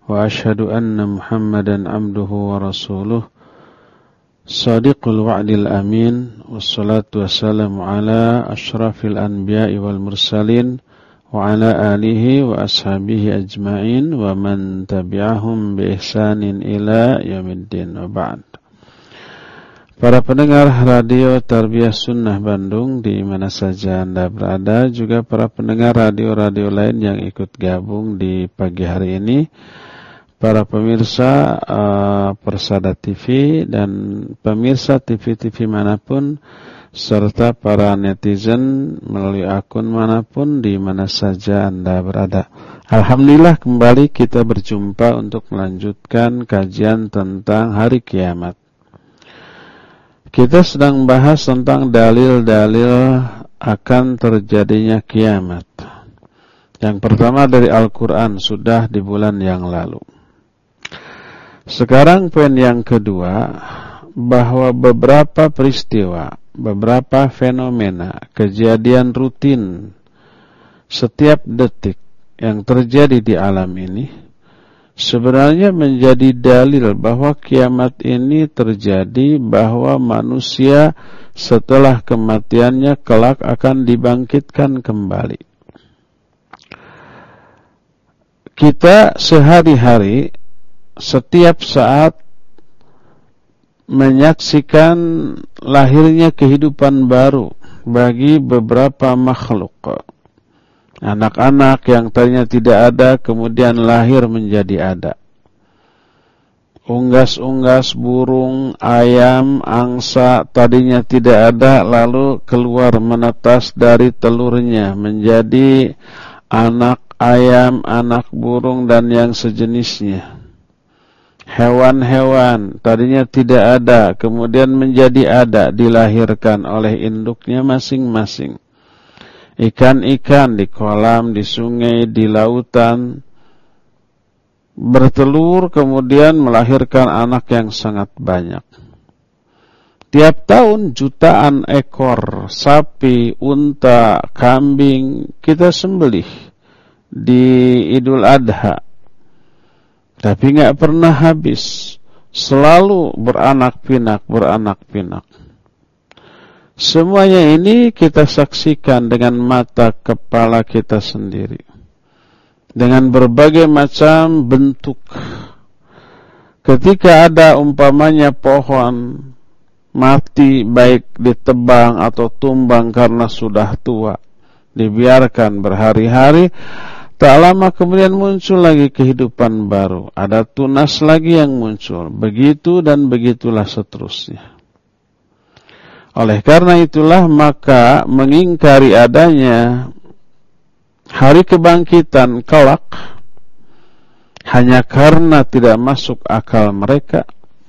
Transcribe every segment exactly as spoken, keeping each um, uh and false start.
وأشهد أن محمدا عبده ورسوله صادق الوعد الأمين والصلاة والسلام على أشرف الأنبياء والمرسلين وعلى آله وأصحابه أجمعين ومن تبعهم بإحسان إلى يوم الدين وبعد. Para pendengar radio Tarbiyah Sunnah Bandung di mana saja Anda berada, juga para pendengar radio-radio lain yang ikut gabung di pagi hari ini, para pemirsa uh, Persada T V dan pemirsa T V-T V manapun, serta para netizen melalui akun manapun di mana saja Anda berada. Alhamdulillah kembali kita berjumpa untuk melanjutkan kajian tentang hari kiamat. Kita sedang bahas tentang dalil-dalil akan terjadinya kiamat. Yang pertama dari Al-Quran, sudah di bulan yang lalu. Sekarang poin yang kedua, bahwa beberapa peristiwa, beberapa fenomena, kejadian rutin setiap detik yang terjadi di alam ini sebenarnya menjadi dalil bahwa kiamat ini terjadi, bahwa manusia setelah kematiannya kelak akan dibangkitkan kembali. Kita sehari-hari setiap saat menyaksikan lahirnya kehidupan baru bagi beberapa makhluk. Anak-anak yang tadinya tidak ada kemudian lahir menjadi ada. Unggas-unggas, burung, ayam, angsa tadinya tidak ada lalu keluar menetas dari telurnya menjadi anak ayam, anak burung dan yang sejenisnya. Hewan-hewan tadinya tidak ada kemudian menjadi ada, dilahirkan oleh induknya masing-masing. Ikan-ikan di kolam, di sungai, di lautan bertelur kemudian melahirkan anak yang sangat banyak. Tiap tahun jutaan ekor sapi, unta, kambing kita sembelih di Idul Adha. Tapi enggak pernah habis, selalu beranak pinak, beranak pinak. Semuanya ini kita saksikan dengan mata kepala kita sendiri. Dengan berbagai macam bentuk. Ketika ada umpamanya pohon mati, baik ditebang atau tumbang karena sudah tua, dibiarkan berhari-hari, tak lama kemudian muncul lagi kehidupan baru. Ada tunas lagi yang muncul. Begitu dan begitulah seterusnya. Oleh karena itulah maka mengingkari adanya hari kebangkitan kelak hanya karena tidak masuk akal mereka,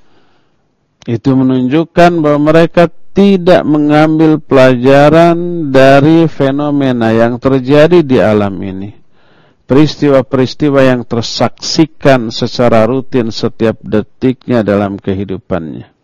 itu menunjukkan bahwa mereka tidak mengambil pelajaran dari fenomena yang terjadi di alam ini. Peristiwa-peristiwa yang tersaksikan secara rutin setiap detiknya dalam kehidupannya.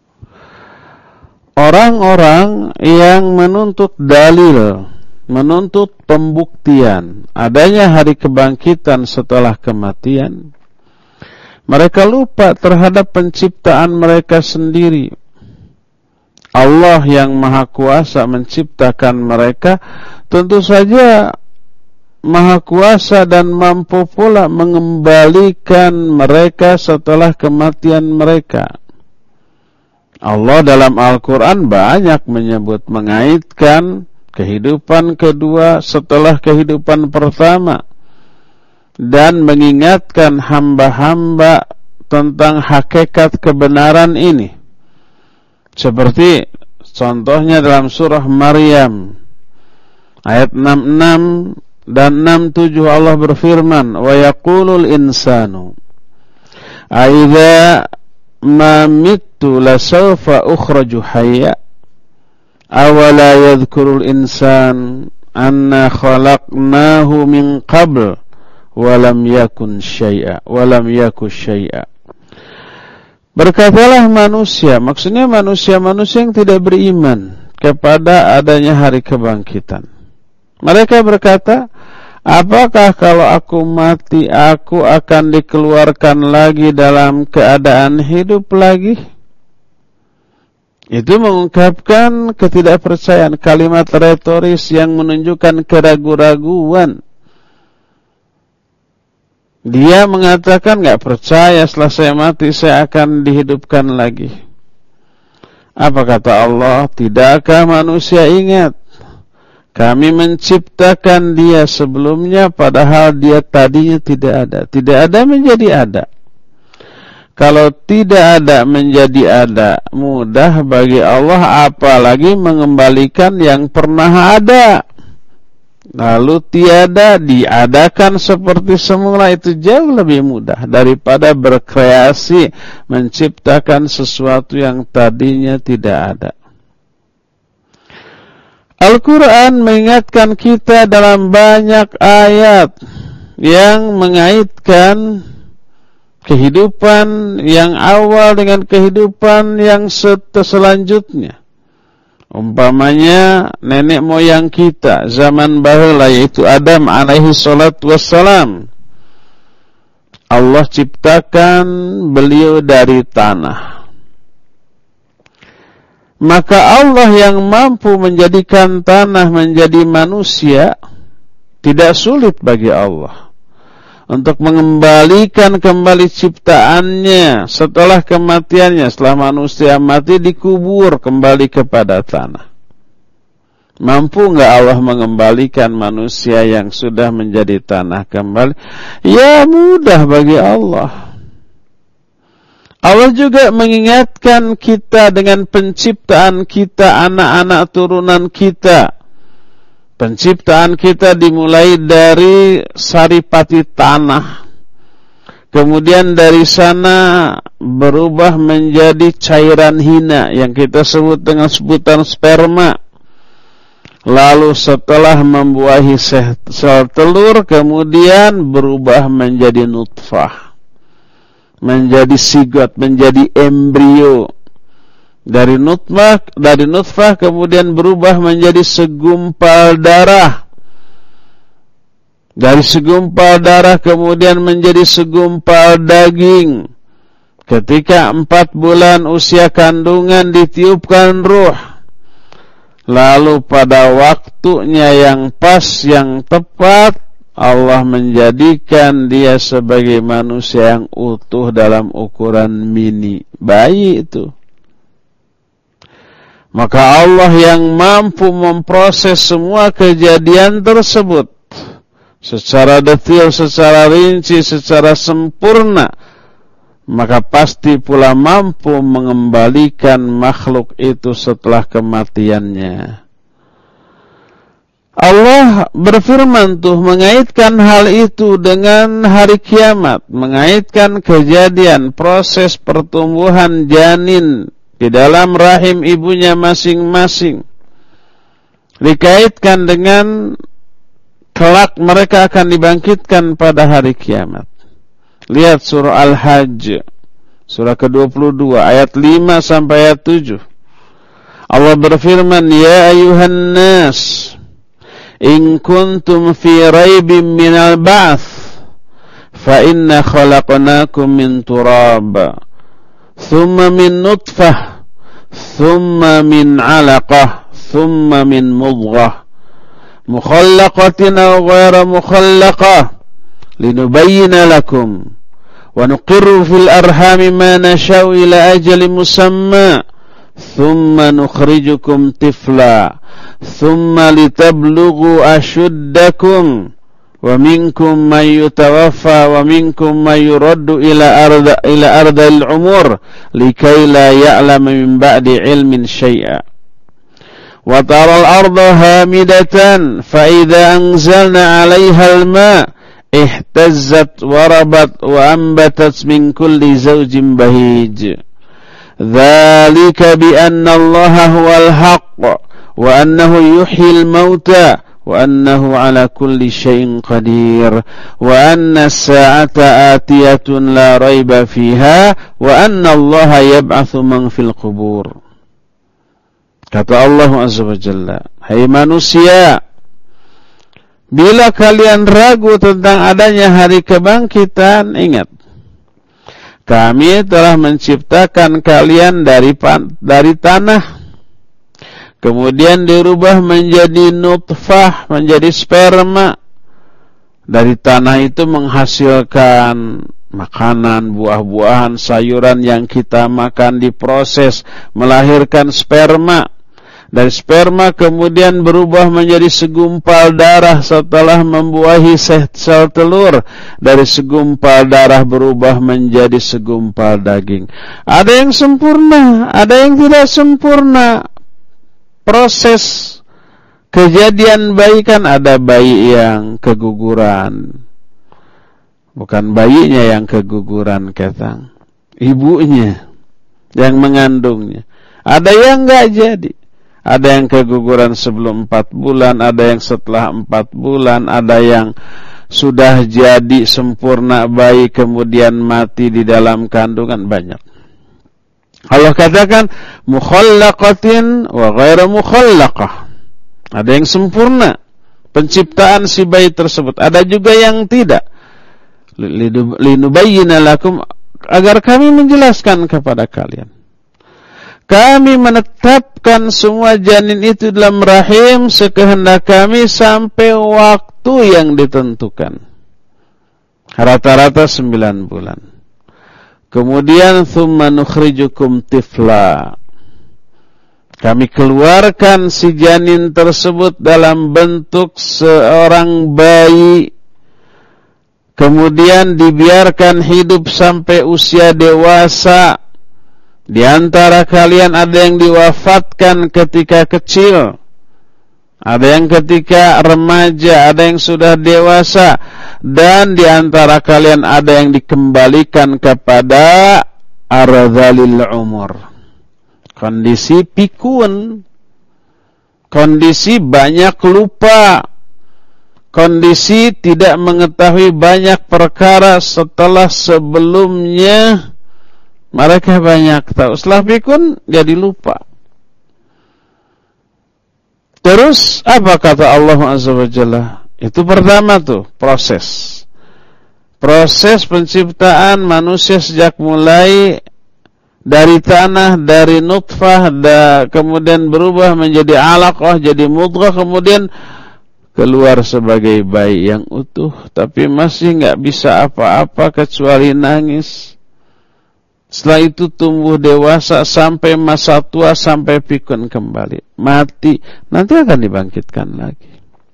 Orang-orang yang menuntut dalil, menuntut pembuktian adanya hari kebangkitan setelah kematian, mereka lupa terhadap penciptaan mereka sendiri. Allah yang Maha Kuasa menciptakan mereka, tentu saja Maha Kuasa dan mampu pula mengembalikan mereka setelah kematian mereka. Allah dalam Al-Quran banyak menyebut, mengaitkan kehidupan kedua setelah kehidupan pertama dan mengingatkan hamba-hamba tentang hakikat kebenaran ini. Seperti contohnya dalam surah Maryam ayat enam puluh enam dan enam puluh tujuh Allah berfirman, wa yaqulul insanu aidza ma mittu la sawfa ukhraju hayya awala yadhkurul insan anna khalaqnahu min qabl wa lam yakun syai'a wa lam yaku syai'a. Berkatalah manusia, maksudnya manusia-manusia yang tidak beriman kepada adanya hari kebangkitan. Mereka berkata, apakah kalau aku mati aku akan dikeluarkan lagi dalam keadaan hidup lagi? Itu mengungkapkan ketidakpercayaan, kalimat retoris yang menunjukkan keraguan-raguan. Dia mengatakan enggak percaya setelah saya mati saya akan dihidupkan lagi. Apa kata Allah? Tidakkah manusia ingat? Kami menciptakan dia sebelumnya padahal dia tadinya tidak ada. Tidak ada menjadi ada. Kalau tidak ada menjadi ada, mudah bagi Allah, apalagi mengembalikan yang pernah ada. Lalu tiada diadakan seperti semula, itu jauh lebih mudah daripada berkreasi menciptakan sesuatu yang tadinya tidak ada. Al-Quran mengingatkan kita dalam banyak ayat yang mengaitkan kehidupan yang awal dengan kehidupan yang selanjutnya. Umpamanya nenek moyang kita zaman bahula, yaitu Adam alaihi salatu wassalam. Allah ciptakan beliau dari tanah. Maka Allah yang mampu menjadikan tanah menjadi manusia, tidak sulit bagi Allah untuk mengembalikan kembali ciptaannya setelah kematiannya. Setelah manusia mati dikubur kembali kepada tanah. Mampu enggak Allah mengembalikan manusia yang sudah menjadi tanah kembali? Ya, mudah bagi Allah. Allah juga mengingatkan kita dengan penciptaan kita, anak-anak turunan kita. Penciptaan kita dimulai dari saripati tanah. Kemudian dari sana berubah menjadi cairan hina yang kita sebut dengan sebutan sperma. Lalu setelah membuahi sel telur, kemudian berubah menjadi nutfah, menjadi sigot, menjadi embrio. Dari nutfah, dari nutfah kemudian berubah menjadi segumpal darah. Dari segumpal darah kemudian menjadi segumpal daging. Ketika empat bulan usia kandungan ditiupkan ruh. Lalu pada waktunya yang pas, yang tepat, Allah menjadikan dia sebagai manusia yang utuh dalam ukuran mini, bayi itu. Maka Allah yang mampu memproses semua kejadian tersebut secara detail, secara rinci, secara sempurna, maka pasti pula mampu mengembalikan makhluk itu setelah kematiannya. Allah berfirman tuh mengaitkan hal itu dengan hari kiamat, mengaitkan kejadian proses pertumbuhan janin di dalam rahim ibunya masing-masing, dikaitkan dengan kelak mereka akan dibangkitkan pada hari kiamat. Lihat surah Al-Hajj, surah ke dua puluh dua, ayat lima sampai ayat tujuh. Allah berfirman, Ya ayuhan nas, in kuntum fi raibin minal ba'th, fa inna khalaqnakum min turab, thumma min nutfah, thumma min alaqah, thumma min mudghah, mukhallaqatin aw ghayra mukhallaqah, linubayyina lakum wa nuqirru fil arhami ma nasha'u ila ajalin musamma, thumma nukhrijukum tifla, thumma litablughu ashuddakum, wa minkum man yutawaffa wa minkum man yuraddu ila arda ila ardil umur likay la ya'lama min ba'di ilmin syai'a. Wa taral arda hamidatan fa idza anzalna 'alayha al-ma' ihtazzat wa rabat wa anbatat min kulli zawjin bahij. Dzalika bi anna Allaha huwal haqq wa annahu yuhyil mauta wa annahu ala kulli syai'in qadir wa anna as-sa'ata atiyatun la raiba fiha wa anna Allaha yab'atsu man fil qubur. Kata Allah Azza wa Jalla, hai manusia, Bila kalian ragu tentang adanya hari kebangkitan, ingat, kami telah menciptakan kalian dari dari tanah, kemudian dirubah menjadi nutfah, menjadi sperma. Dari tanah itu menghasilkan makanan, buah-buahan, sayuran yang kita makan, diproses, melahirkan sperma. Dari sperma kemudian berubah menjadi segumpal darah setelah membuahi sel telur. Dari segumpal darah berubah menjadi segumpal daging. Ada yang sempurna, ada yang tidak sempurna. Proses kejadian bayi kan ada bayi yang keguguran. Bukan bayinya yang keguguran, ketang. Ibunya yang mengandungnya. Ada yang enggak jadi. Ada yang keguguran sebelum empat bulan, ada yang setelah empat bulan, ada yang sudah jadi sempurna bayi kemudian mati di dalam kandungan, banyak. Allah katakan mukhallaqatin wa ghairu mukhallaqah. Ada yang sempurna penciptaan si bayi tersebut, ada juga yang tidak. Linubayyina lakum, agar kami menjelaskan kepada kalian. Kami menetapkan semua janin itu dalam rahim sekehendak kami sampai waktu yang ditentukan. Rata-rata sembilan bulan. Kemudian thumma nukhrijukum tifla. Kami keluarkan si janin tersebut dalam bentuk seorang bayi. Kemudian dibiarkan hidup sampai usia dewasa. Di antara kalian ada yang diwafatkan ketika kecil, ada yang ketika remaja, ada yang sudah dewasa, dan di antara kalian ada yang dikembalikan kepada arzalil umur. Kondisi pikun, kondisi banyak lupa, kondisi tidak mengetahui banyak perkara setelah sebelumnya mereka banyak tahu. Setelah pikun jadi lupa. Terus apa kata Allah Azza wa Jalla? Itu pertama tuh proses. Proses penciptaan manusia sejak mulai dari tanah, dari nutfah, da, kemudian berubah menjadi alaqah, jadi mudghah, kemudian keluar sebagai bayi yang utuh, tapi masih enggak bisa apa-apa kecuali nangis. Setelah itu tumbuh dewasa sampai masa tua, sampai pikun kembali, mati, nanti akan dibangkitkan lagi.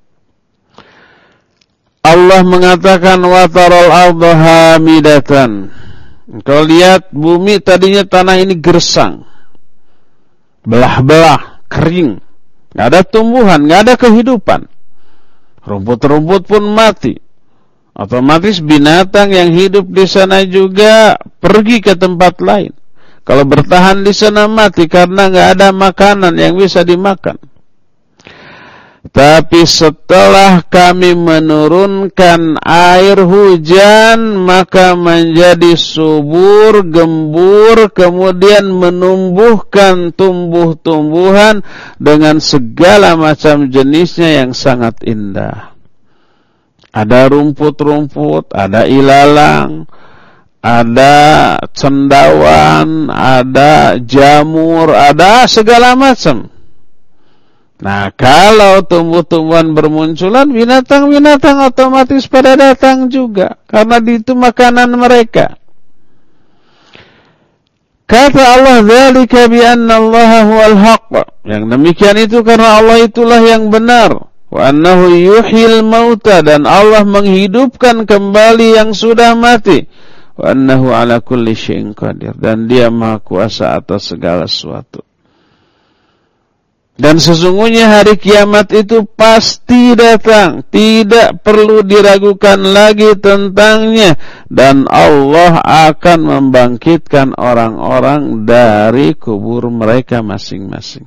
Allah mengatakan wa taral ardha hamidatan. Kau lihat bumi tadinya tanah ini gersang, belah-belah, kering, enggak ada tumbuhan, enggak ada kehidupan. Rumput-rumput pun mati. Otomatis binatang yang hidup di sana juga pergi ke tempat lain. Kalau bertahan di sana mati karena enggak ada makanan yang bisa dimakan. Tapi setelah kami menurunkan air hujan, maka menjadi subur, gembur, kemudian menumbuhkan tumbuh-tumbuhan dengan segala macam jenisnya yang sangat indah. Ada rumput-rumput, ada ilalang, ada cendawan, ada jamur, ada segala macam. Nah, kalau tumbuh-tumbuhan bermunculan, binatang-binatang otomatis pada datang juga, karena itu makanan mereka. Kata Allah, "Dzalika bi anna Allaha huwal haqq." Yang demikian itu karena Allah itulah yang benar. Wa annahu yuhyil mauta, dan Allah menghidupkan kembali yang sudah mati. Wa annahu ala kulli syai'in qadir, dan Dia Maha Kuasa atas segala sesuatu. Dan sesungguhnya hari kiamat itu pasti datang, tidak perlu diragukan lagi tentangnya, dan Allah akan membangkitkan orang-orang dari kubur mereka masing-masing.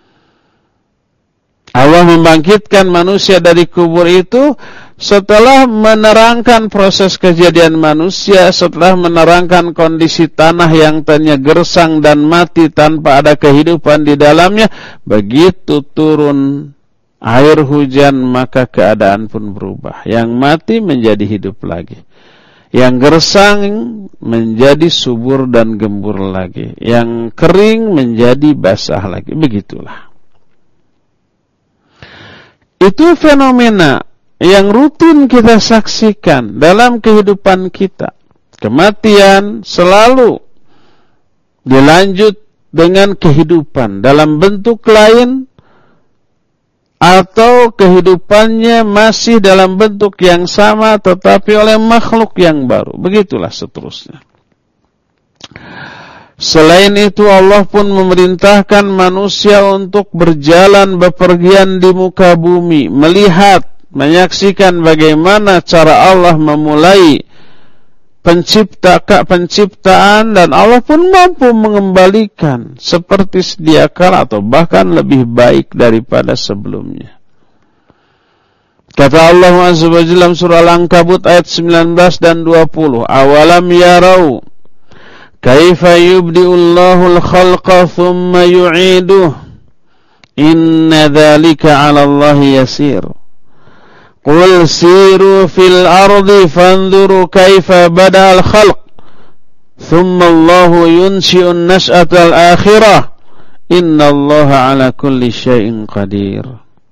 Allah membangkitkan manusia dari kubur itu setelah menerangkan proses kejadian manusia, setelah menerangkan kondisi tanah yang tadinya gersang dan mati tanpa ada kehidupan di dalamnya. Begitu turun air hujan, maka keadaan pun berubah. Yang mati menjadi hidup lagi, yang gersang menjadi subur dan gembur lagi, yang kering menjadi basah lagi. Begitulah. Itu fenomena yang rutin kita saksikan dalam kehidupan kita. Kematian selalu dilanjut dengan kehidupan dalam bentuk lain, atau kehidupannya masih dalam bentuk yang sama tetapi oleh makhluk yang baru. Begitulah seterusnya. Selain itu, Allah pun memerintahkan manusia untuk berjalan bepergian di muka bumi, melihat, menyaksikan bagaimana cara Allah memulai pencipta penciptaan, dan Allah pun mampu mengembalikan seperti sedia kala atau bahkan lebih baik daripada sebelumnya. Kata Allah Azza wa Jalla dalam surah Al-Ankabut ayat sembilan belas dan dua puluh, awalam yarau kaifa yubdi'ullahu al-khalqa thumma yu'iduh inna dhalika 'ala Allahi yasir. Qul siru fil ardi fanzuru kaifa bada'al khalq thumma Allahu yunshi'un nash'atal akhirah innallaha 'ala kulli syai'in qadir.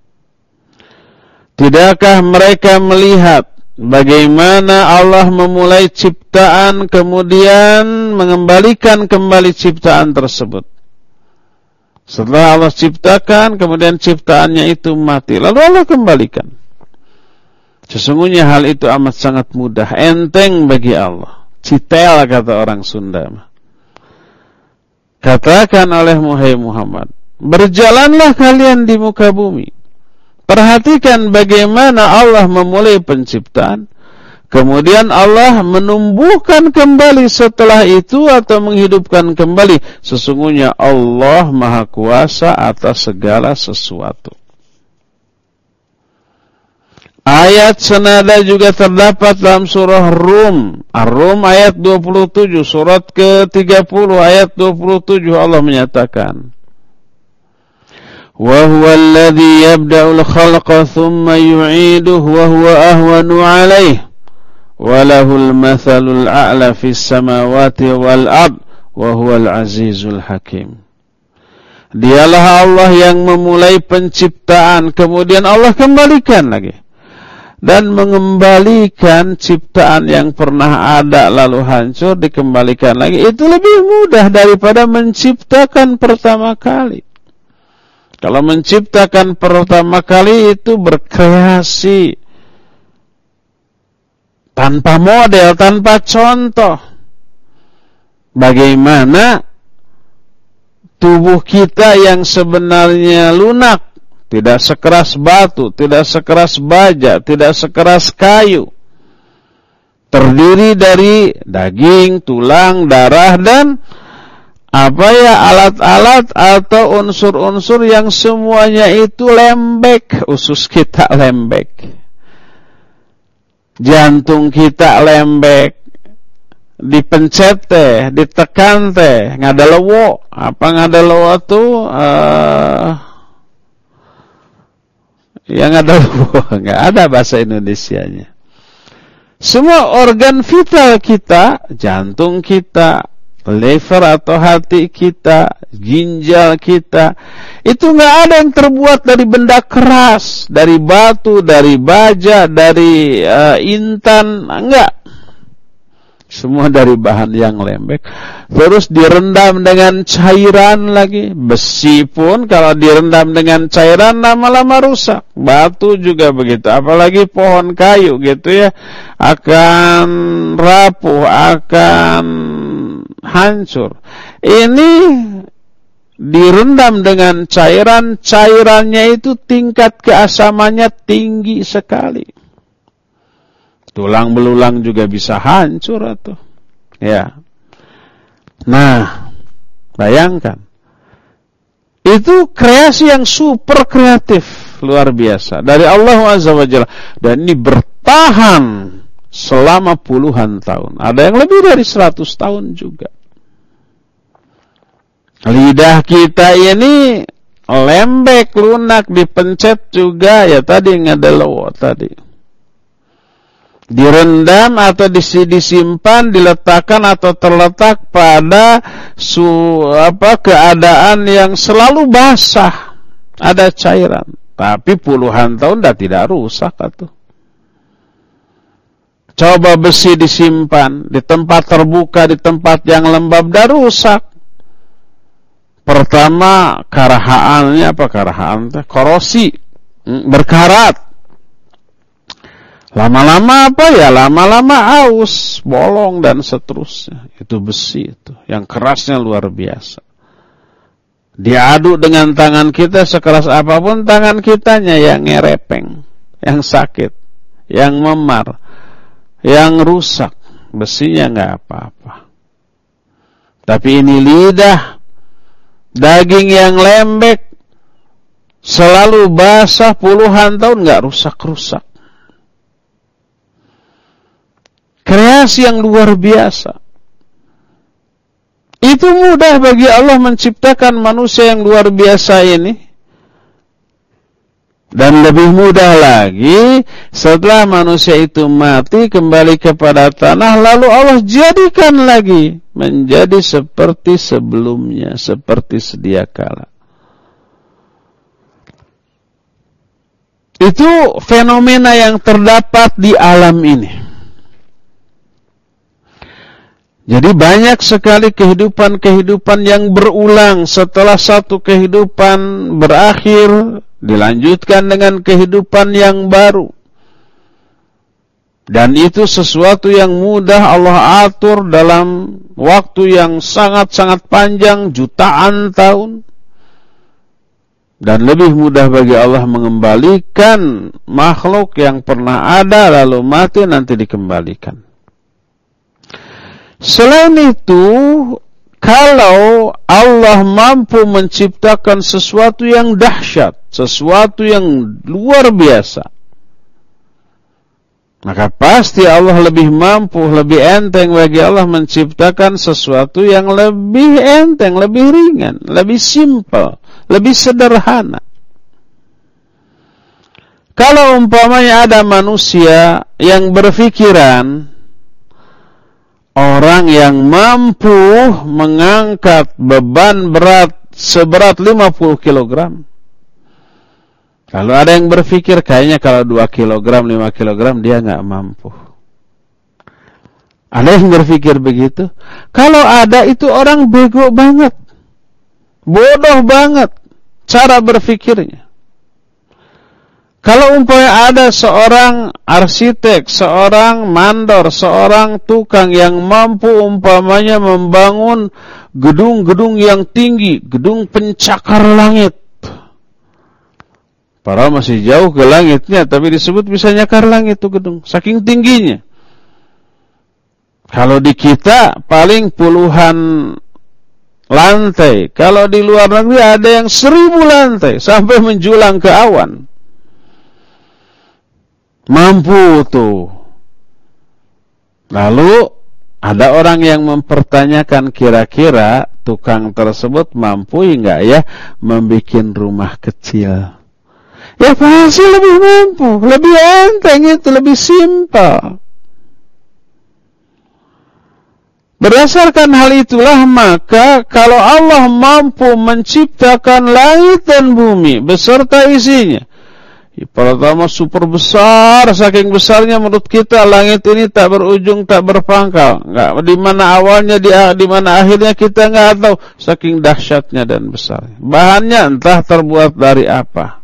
Tidakkah mereka melihat bagaimana Allah memulai ciptaan kemudian mengembalikan kembali ciptaan tersebut? Setelah Allah ciptakan, kemudian ciptaannya itu mati, lalu Allah kembalikan. Sesungguhnya hal itu amat sangat mudah, enteng bagi Allah. Citel kata orang Sunda. Katakan oleh Muhammad, berjalanlah kalian di muka bumi, perhatikan bagaimana Allah memulai penciptaan, kemudian Allah menumbuhkan kembali setelah itu atau menghidupkan kembali. Sesungguhnya Allah Maha Kuasa atas segala sesuatu. Ayat senada juga terdapat dalam surah Rum, Ar-Rum ayat dua puluh tujuh, surat ke tiga puluh ayat dua puluh tujuh, Allah menyatakan, wa huwa alladhi yabda'ul khalqa thumma yu'iduhu wa huwa ahwanu 'alayhi wa lahul mathalul a'la fis samawati wal ard wa huwal azizul hakim. Dialah Allah yang memulai penciptaan, kemudian Allah kembalikan lagi, dan mengembalikan ciptaan yang pernah ada lalu hancur dikembalikan lagi. Itu lebih mudah daripada menciptakan pertama kali. Kalau menciptakan pertama kali itu berkreasi tanpa model, tanpa contoh. Bagaimana tubuh kita yang sebenarnya lunak, tidak sekeras batu, tidak sekeras baja, tidak sekeras kayu, terdiri dari daging, tulang, darah, dan apa ya, alat-alat atau unsur-unsur yang semuanya itu lembek. Usus kita lembek, jantung kita lembek, dipencet teh, ditekan teh, ngadalewo. Apa ngadalewo tuh? Uh, yang ngadalewo, nggak ada bahasa Indonesianya. Semua organ vital kita, jantung kita, liver atau hati kita, ginjal kita, itu nggak ada yang terbuat dari benda keras, dari batu, dari baja, dari uh, intan, enggak. Semua dari bahan yang lembek. Terus direndam dengan cairan lagi. Besi pun kalau direndam dengan cairan lama-lama rusak. Batu juga begitu. Apalagi pohon kayu gitu ya, akan rapuh, akan hancur. Ini direndam dengan cairan, cairannya itu tingkat keasamannya tinggi sekali. Tulang belulang juga bisa hancur atau ya. Nah, bayangkan. Itu kreasi yang super kreatif, luar biasa dari Allah Azza wa Jalla, dan ini bertahan selama puluhan tahun. Ada yang lebih dari seratus tahun juga. Lidah kita ini lembek, lunak, dipencet juga ya tadi ngedelewo tadi. Direndam atau disimpan, diletakkan atau terletak pada su apa keadaan yang selalu basah, ada cairan, tapi puluhan tahun dah tidak rusak atuh. Coba besi disimpan di tempat terbuka, di tempat yang lembab, dah rusak. Pertama karahaannya apa karahaan teh? Korosi, berkarat. Lama-lama apa ya? Lama-lama aus, bolong dan seterusnya. Itu besi itu, yang kerasnya luar biasa. Diaduk dengan tangan kita sekeras apapun, tangan kitanya yang ngerepeng, yang sakit, yang memar, yang rusak. Besinya nggak apa-apa. Tapi ini lidah, daging yang lembek, selalu basah puluhan tahun nggak rusak-rusak. Kreasi yang luar biasa. Itu mudah bagi Allah menciptakan manusia yang luar biasa ini. Dan lebih mudah lagi setelah manusia itu mati kembali kepada tanah, lalu Allah jadikan lagi menjadi seperti sebelumnya, seperti sedia kala. Itu fenomena yang terdapat di alam ini. Jadi banyak sekali kehidupan-kehidupan yang berulang. Setelah satu kehidupan berakhir, dilanjutkan dengan kehidupan yang baru. Dan itu sesuatu yang mudah Allah atur dalam waktu yang sangat-sangat panjang, jutaan tahun. Dan lebih mudah bagi Allah mengembalikan makhluk yang pernah ada lalu mati nanti dikembalikan. Selain itu, kalau Allah mampu menciptakan sesuatu yang dahsyat, sesuatu yang luar biasa, maka pasti Allah lebih mampu, lebih enteng bagi Allah menciptakan sesuatu yang lebih enteng, lebih ringan, lebih simpel, lebih sederhana. Kalau umpamanya ada manusia yang berpikiran, orang yang mampu mengangkat beban berat seberat lima puluh kilogram. Kalau ada yang berpikir kayaknya kalau dua kilogram, lima kilogram dia nggak mampu. Ada yang berpikir begitu. Kalau ada itu orang bego banget. Bodoh banget cara berpikirnya. Kalau umpamanya ada seorang arsitek, seorang mandor, seorang tukang yang mampu umpamanya membangun gedung-gedung yang tinggi, gedung pencakar langit. Padahal masih jauh ke langitnya, tapi disebut bisa nyakar langit itu gedung, saking tingginya. Kalau di kita paling puluhan lantai, kalau di luar negeri ada yang seribu lantai, sampai menjulang ke awan. Mampu tuh. Lalu ada orang yang mempertanyakan kira-kira tukang tersebut mampu enggak ya membikin rumah kecil. Ya pasti lebih mampu, lebih enteng itu, lebih simpel. Berdasarkan hal itulah maka kalau Allah mampu menciptakan langit dan bumi beserta isinya, pertama super besar, saking besarnya menurut kita langit ini tak berujung, tak berpangkal, enggak di mana awalnya, di di mana akhirnya kita enggak tahu, saking dahsyatnya dan besarnya. Bahannya entah terbuat dari apa.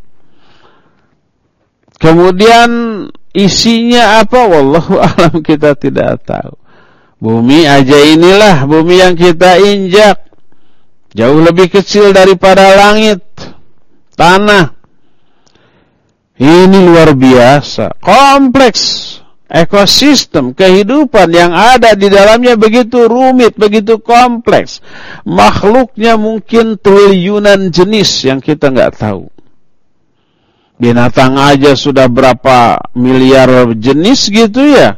Kemudian isinya apa, wallahu a'lam, kita tidak tahu. Bumi aja inilah, bumi yang kita injak jauh lebih kecil daripada langit, tanah. Ini luar biasa, kompleks ekosistem kehidupan yang ada di dalamnya begitu rumit, begitu kompleks. Makhluknya mungkin triliunan jenis yang kita nggak tahu. Binatang aja sudah berapa miliar jenis gitu ya.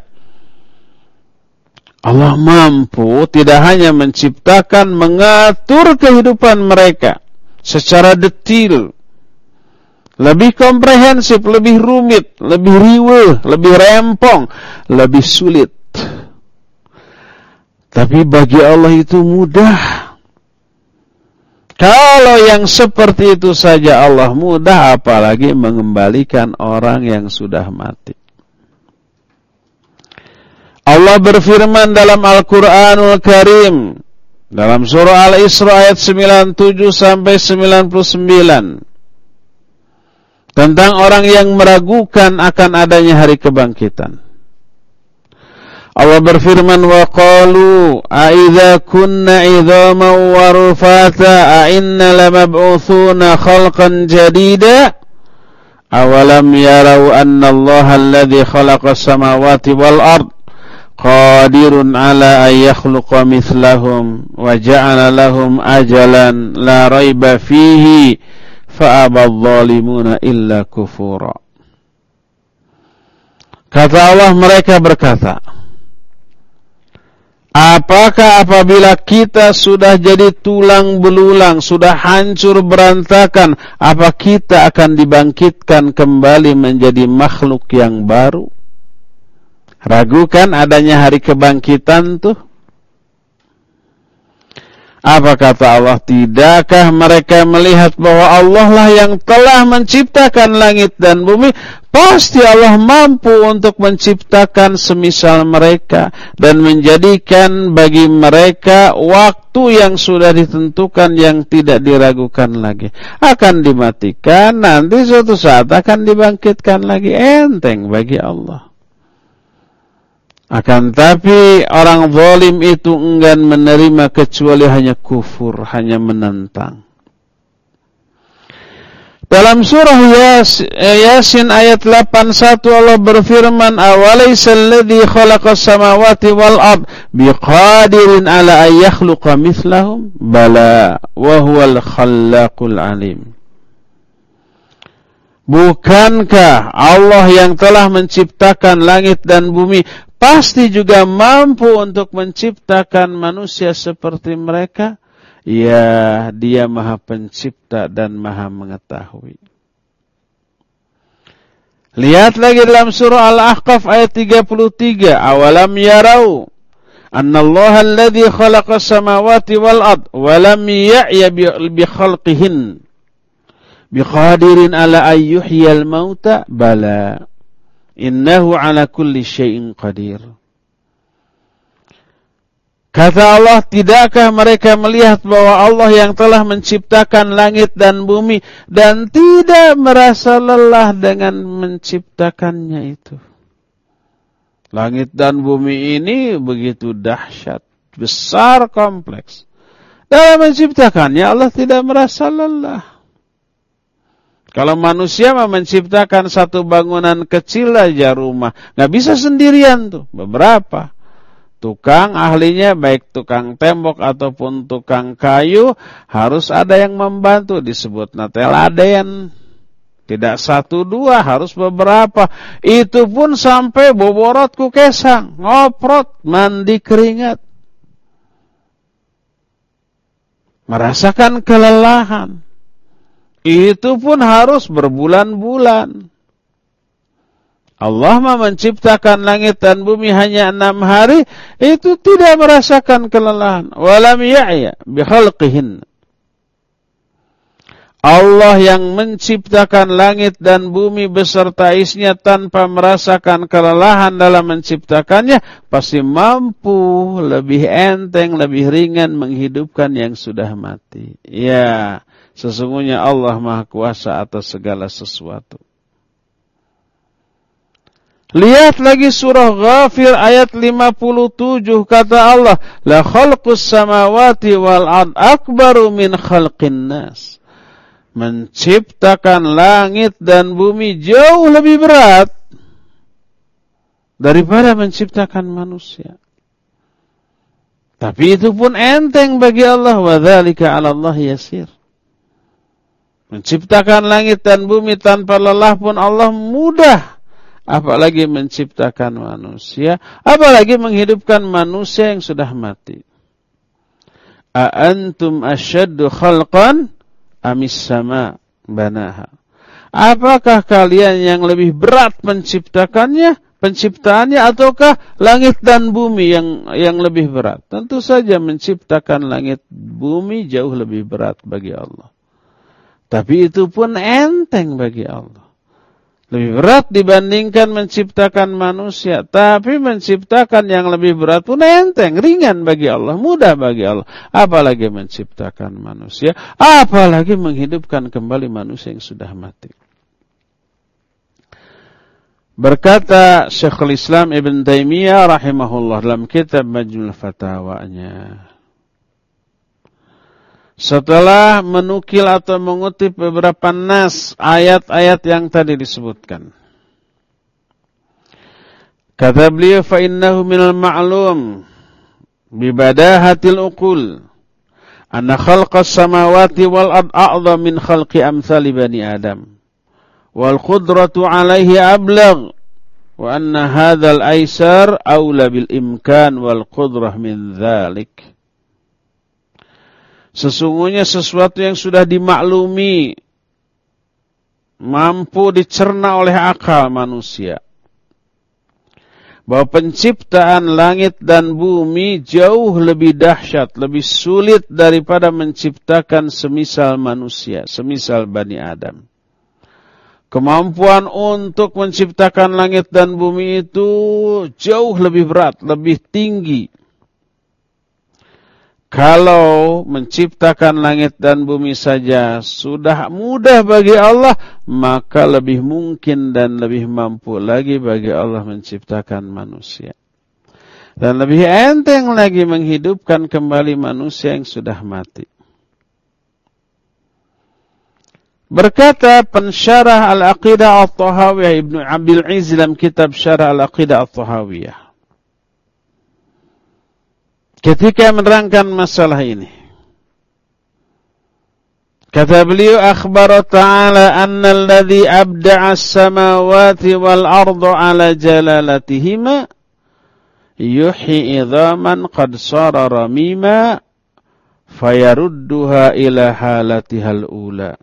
Allah mampu tidak hanya menciptakan, mengatur kehidupan mereka secara detil, lebih komprehensif, lebih rumit, lebih riweuh, lebih rempong, lebih sulit. Tapi bagi Allah itu mudah. Kalau yang seperti itu saja Allah mudah, apalagi mengembalikan orang yang sudah mati. Allah berfirman dalam Al-Quranul Karim, dalam surah Al-Isra ayat sembilan puluh tujuh sampai sembilan puluh sembilan, tentang orang yang meragukan akan adanya hari kebangkitan. Allah berfirman, wa qalu a idza kunna idzaman wa rufata a inna lamab'utsuna khalqan jadida awalam yarau anna Allaha alladhi khalaqa as-samawati wal ard qadirun ala an yakhluqa mithlahum wa ja'ala lahum ajalan la raiba fihi fa abadh-dhalimuna illa kufura. Kata Allah, mereka berkata, apakah apabila kita sudah jadi tulang belulang, sudah hancur berantakan, apa kita akan dibangkitkan kembali menjadi makhluk yang baru? Ragukan adanya hari kebangkitan tuh? Apa kata Allah? Tidakkah mereka melihat bahwa Allah lah yang telah menciptakan langit dan bumi? Pasti Allah mampu untuk menciptakan semisal mereka dan menjadikan bagi mereka waktu yang sudah ditentukan yang tidak diragukan lagi. Akan dimatikan, nanti suatu saat akan dibangkitkan lagi. Enteng bagi Allah. Akan tapi orang zalim itu enggan menerima kecuali hanya kufur, hanya menentang. Dalam surah Yasin ayat delapan puluh satu Allah berfirman, awalaysa alladhi khalaqas samawati wal ard biqadirin ala an yakhluqa mithlahum bala wa huwal khallaqul alim. Bukankah Allah yang telah menciptakan langit dan bumi pasti juga mampu untuk menciptakan manusia seperti mereka? Ya, Dia Maha Pencipta dan Maha Mengetahui. Lihat lagi dalam surah Al-Ahqaf ayat tiga puluh tiga, awalam yarau annallaha alladhi khalaqas samawati wal ard wa lam ya'ya bi khalqihin biqadirin ala an yuhyiyal mauta bala innahu ala kulli syai'in qadir. Kata Allah, tidakkah mereka melihat bahwa Allah yang telah menciptakan langit dan bumi dan tidak merasa lelah dengan menciptakannya itu? Langit dan bumi ini begitu dahsyat, besar, kompleks. Dalam menciptakannya Allah tidak merasa lelah. Kalau manusia mau menciptakan satu bangunan kecil aja rumah, nggak bisa sendirian tuh, beberapa. Tukang ahlinya baik tukang tembok ataupun tukang kayu harus ada yang membantu, disebut teladen. Tidak satu dua, harus beberapa. Itu pun sampai boborot ku kesang, ngoprot, mandi keringat. Merasakan kelelahan. Itu pun harus berbulan-bulan. Allah menciptakan langit dan bumi hanya enam hari, itu tidak merasakan kelelahan. Walam ya'ya bi khalqihin. Allah yang menciptakan langit dan bumi beserta isinya tanpa merasakan kelelahan dalam menciptakannya, pasti mampu lebih enteng, lebih ringan menghidupkan yang sudah mati. Ya, sesungguhnya Allah Maha Kuasa atas segala sesuatu. Lihat lagi surah Ghafir ayat lima puluh tujuh, kata Allah, la khalqus samawati wal ard akbaru min khalqin nas. Menciptakan langit dan bumi jauh lebih berat daripada menciptakan manusia. Tapi itu pun enteng bagi Allah, wa dzalika 'ala Allah yasir. Menciptakan langit dan bumi tanpa lelah pun Allah mudah. Apalagi menciptakan manusia, apalagi menghidupkan manusia yang sudah mati. A antum asyaddu khalqan amis sama banaha. Apakah kalian yang lebih berat menciptakannya, penciptaannya, ataukah langit dan bumi yang yang lebih berat? Tentu saja menciptakan langit bumi jauh lebih berat bagi Allah. Tapi itu pun enteng bagi Allah. Lebih berat dibandingkan menciptakan manusia. Tapi menciptakan yang lebih berat pun enteng, ringan bagi Allah, mudah bagi Allah. Apalagi menciptakan manusia, apalagi menghidupkan kembali manusia yang sudah mati. Berkata Syekhul Islam Ibn Taimiyah rahimahullah dalam kitab Majmu'ul Fatawanya, setelah menukil atau mengutip beberapa nas ayat-ayat yang tadi disebutkan, kata beliau, fa innahu minal ma'lum bi badahatil uqul anna khalqas samawati wal ard a'dham min khalqi amsali bani Adam wal qudratu alaihi ablagh wa anna hadzal aisar aula bil imkan wal qudrah min dzalik. Sesungguhnya sesuatu yang sudah dimaklumi, mampu dicerna oleh akal manusia, bahwa penciptaan langit dan bumi jauh lebih dahsyat, lebih sulit daripada menciptakan semisal manusia, semisal Bani Adam. Kemampuan untuk menciptakan langit dan bumi itu jauh lebih berat, lebih tinggi. Kalau menciptakan langit dan bumi saja sudah mudah bagi Allah, maka lebih mungkin dan lebih mampu lagi bagi Allah menciptakan manusia. Dan lebih enteng lagi menghidupkan kembali manusia yang sudah mati. Berkata pensyarah Al-Aqidah At-Tahawiyah Ibnu Abil Izz dalam kitab Syarah Al-Aqidah At-Tahawiyah, ketika menerangkan masalah ini, kata beliau, akhbara ta'ala anna alladhi abda'a as-samawati wal arda ala jalalatihima yuhyi idhaman qad sara ramima fayarudduha ila halatihal ula.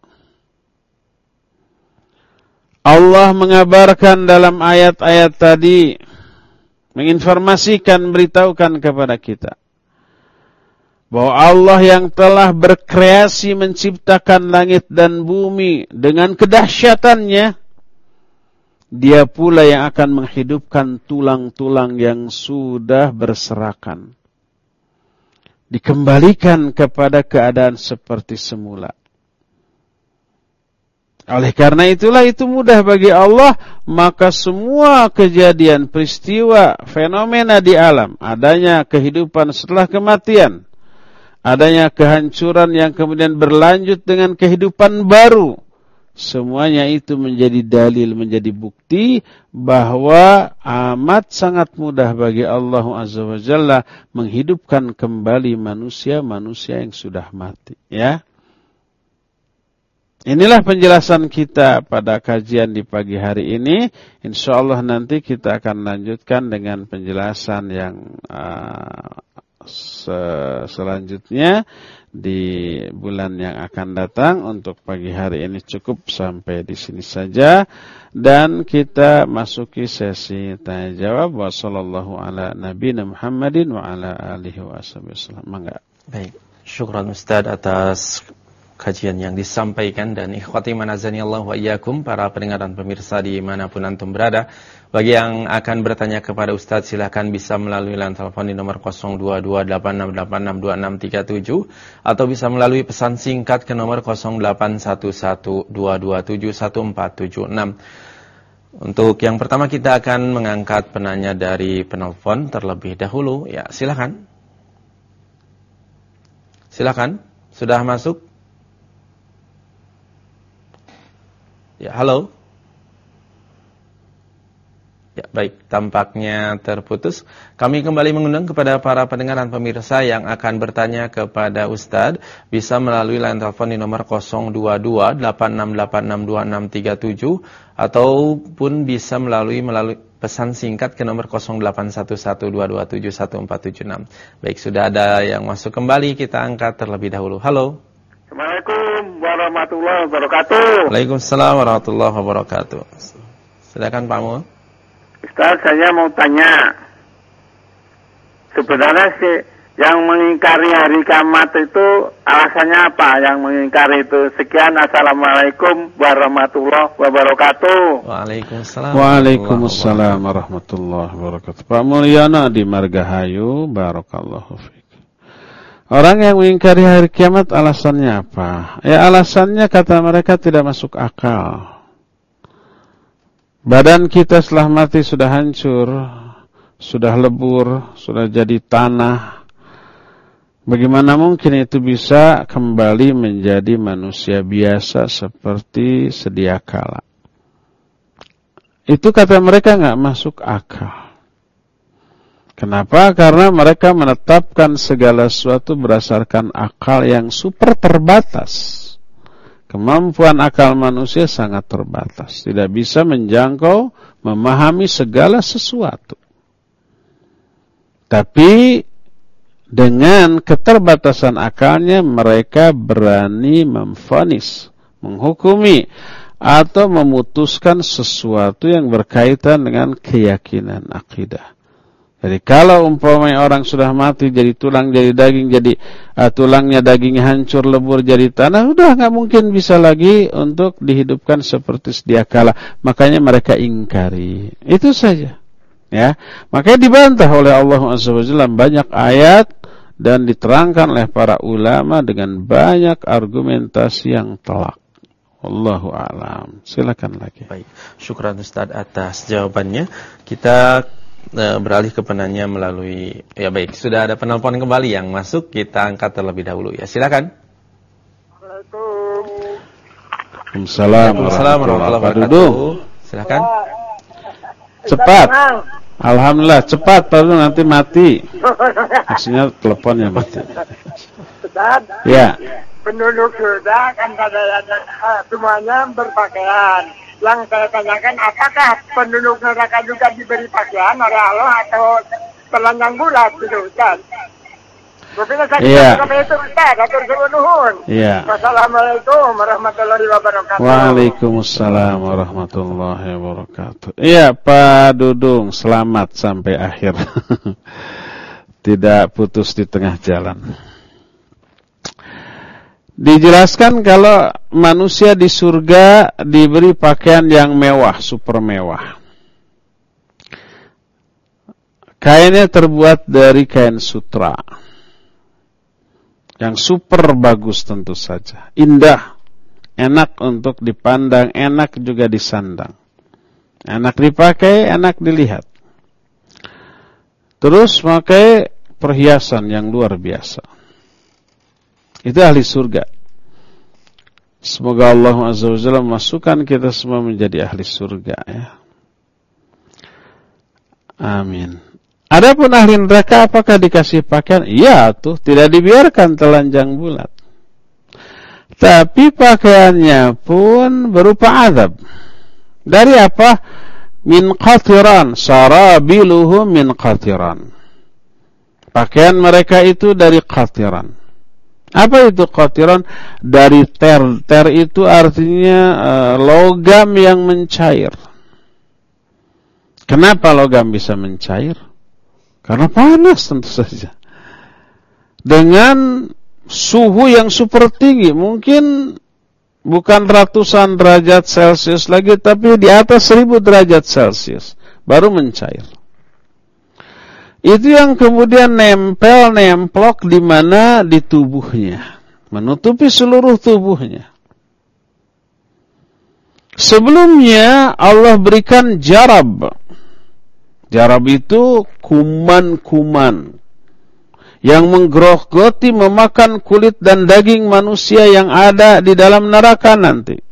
Allah mengabarkan dalam ayat-ayat tadi, menginformasikan, beritahukan kepada kita bahwa Allah yang telah berkreasi menciptakan langit dan bumi dengan kedahsyatannya, Dia pula yang akan menghidupkan tulang-tulang yang sudah berserakan, dikembalikan kepada keadaan seperti semula. Oleh karena itulah itu mudah bagi Allah, maka semua kejadian, peristiwa, fenomena di alam, adanya kehidupan setelah kematian, adanya kehancuran yang kemudian berlanjut dengan kehidupan baru, semuanya itu menjadi dalil, menjadi bukti bahwa amat sangat mudah bagi Allah Azza wa Jalla menghidupkan kembali manusia-manusia yang sudah mati. Ya. Inilah penjelasan kita pada kajian di pagi hari ini. Insyaallah nanti kita akan lanjutkan dengan penjelasan yang uh, selanjutnya di bulan yang akan datang. Untuk pagi hari ini cukup sampai di sini saja, dan kita masuki sesi tanya jawab. Wa sallallahu ala nabiyina Muhammadin wa ala alihi wasallam. Mangga. Baik, syukran Ustaz atas kajian yang disampaikan, dan ikhwati manazani Allah wa iyyakum, para pendengar dan pemirsa dimanapun antum berada. Bagi yang akan bertanya kepada Ustaz, silakan bisa melalui line telepon di nomor nol dua dua delapan enam delapan enam dua enam tiga tujuh atau bisa melalui pesan singkat ke nomor nol delapan satu satu dua dua tujuh satu empat tujuh enam. Untuk yang pertama kita akan mengangkat penanya dari penelpon terlebih dahulu. Ya, silakan. Silakan. Sudah masuk? Ya, halo. Ya, baik, tampaknya terputus. Kami kembali mengundang kepada para pendengar dan pemirsa yang akan bertanya kepada Ustadz, bisa melalui line telepon di nomor nol dua dua delapan enam delapan enam dua enam tiga tujuh ataupun bisa melalui melalui pesan singkat ke nomor nol delapan satu satu dua dua tujuh satu empat tujuh enam. Baik, sudah ada yang masuk kembali, kita angkat terlebih dahulu. Halo. Assalamualaikum warahmatullahi warahmatullahi wabarakatuh. Waalaikumsalam warahmatullahi wabarakatuh. Silakan Pak Mul. Ustaz, saya mau tanya. Sebenarnya sih yang mengingkari hari kiamat itu alasannya apa? Yang mengingkari itu. Sekian, assalamualaikum warahmatullahi wabarakatuh. Waalaikumsalam. Waalaikumsalam warahmatullahi wabarakatuh. Pak Mulyana di Margahayu, barakallahu fiik. Orang yang mengingkari hari kiamat alasannya apa? Ya alasannya kata mereka tidak masuk akal. Badan kita setelah mati sudah hancur, sudah lebur, sudah jadi tanah. Bagaimana mungkin itu bisa kembali menjadi manusia biasa seperti sedia kala? Itu kata mereka nggak masuk akal. Kenapa? Karena mereka menetapkan segala sesuatu berdasarkan akal yang super terbatas. Kemampuan akal manusia sangat terbatas. Tidak bisa menjangkau, memahami segala sesuatu. Tapi dengan keterbatasan akalnya mereka berani memvonis, menghukumi, atau memutuskan sesuatu yang berkaitan dengan keyakinan akidah. Jadi kalau umpamanya orang sudah mati jadi tulang, jadi daging, jadi uh, tulangnya dagingnya hancur, lebur jadi tanah, udah nggak mungkin bisa lagi untuk dihidupkan seperti sedia kala. Makanya mereka ingkari. Itu saja. Ya, makanya dibantah oleh Allah Azza wa Jalla banyak ayat dan diterangkan oleh para ulama dengan banyak argumentasi yang telak. Wallahu a'lam. Silakan lagi. Baik, syukran Ustaz atas jawabannya. Kita beralih ke penanya melalui, ya baik, sudah ada penelpon kembali yang masuk, kita angkat terlebih dahulu ya, silakan. Waalaikumsalam warahmatullahi wabarakatuh. Silakan. Cepat. Alhamdulillah, cepat, baru nanti mati. Maksudnya teleponnya mati. Ya. Penduduk surga kan katanya semuanya berpakaian. Yang saya tanyakan, apakah penduduk neraka juga diberi pakaian oleh Allah atau telanjang bulat gitu, Ustaz? Bagaimana saya yeah. Sampai itu, Ustaz, atur suruh nuhun. Yeah. Wassalamualaikum warahmatullahi wabarakatuh. Waalaikumsalam warahmatullahi wabarakatuh. Iya, Pak Dudung, selamat sampai akhir. Tidak putus di tengah jalan. Dijelaskan kalau manusia di surga diberi pakaian yang mewah, super mewah. Kainnya terbuat dari kain sutra. Yang super bagus tentu saja. Indah, enak untuk dipandang, enak juga disandang. Enak dipakai, enak dilihat. Terus pakai perhiasan yang luar biasa. Itu ahli surga. Semoga Allah Azza wa Jalla memasukkan kita semua menjadi ahli surga ya. Amin. Adapun ahli neraka apakah dikasih pakaian? Iya tuh, tidak dibiarkan telanjang bulat. Tapi pakaiannya pun berupa azab. Dari apa? Min qatiran, sarabiluhum min qatiran. Pakaian mereka itu dari qatiran. Apa itu qatiran? Dari ter. Ter itu artinya uh, logam yang mencair. Kenapa logam bisa mencair? Karena panas tentu saja. Dengan suhu yang super tinggi, mungkin bukan ratusan derajat Celcius lagi, tapi di atas seribu derajat Celcius baru mencair. Itu yang kemudian nempel, nemplok di mana? Di tubuhnya. Menutupi seluruh tubuhnya. Sebelumnya Allah berikan jarab. Jarab itu kuman-kuman yang menggerogoti, memakan kulit dan daging manusia yang ada di dalam neraka nanti.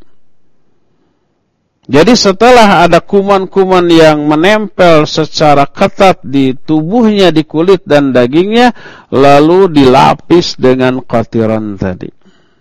Jadi setelah ada kuman-kuman yang menempel secara ketat di tubuhnya, di kulit dan dagingnya, lalu dilapis dengan qatiran tadi.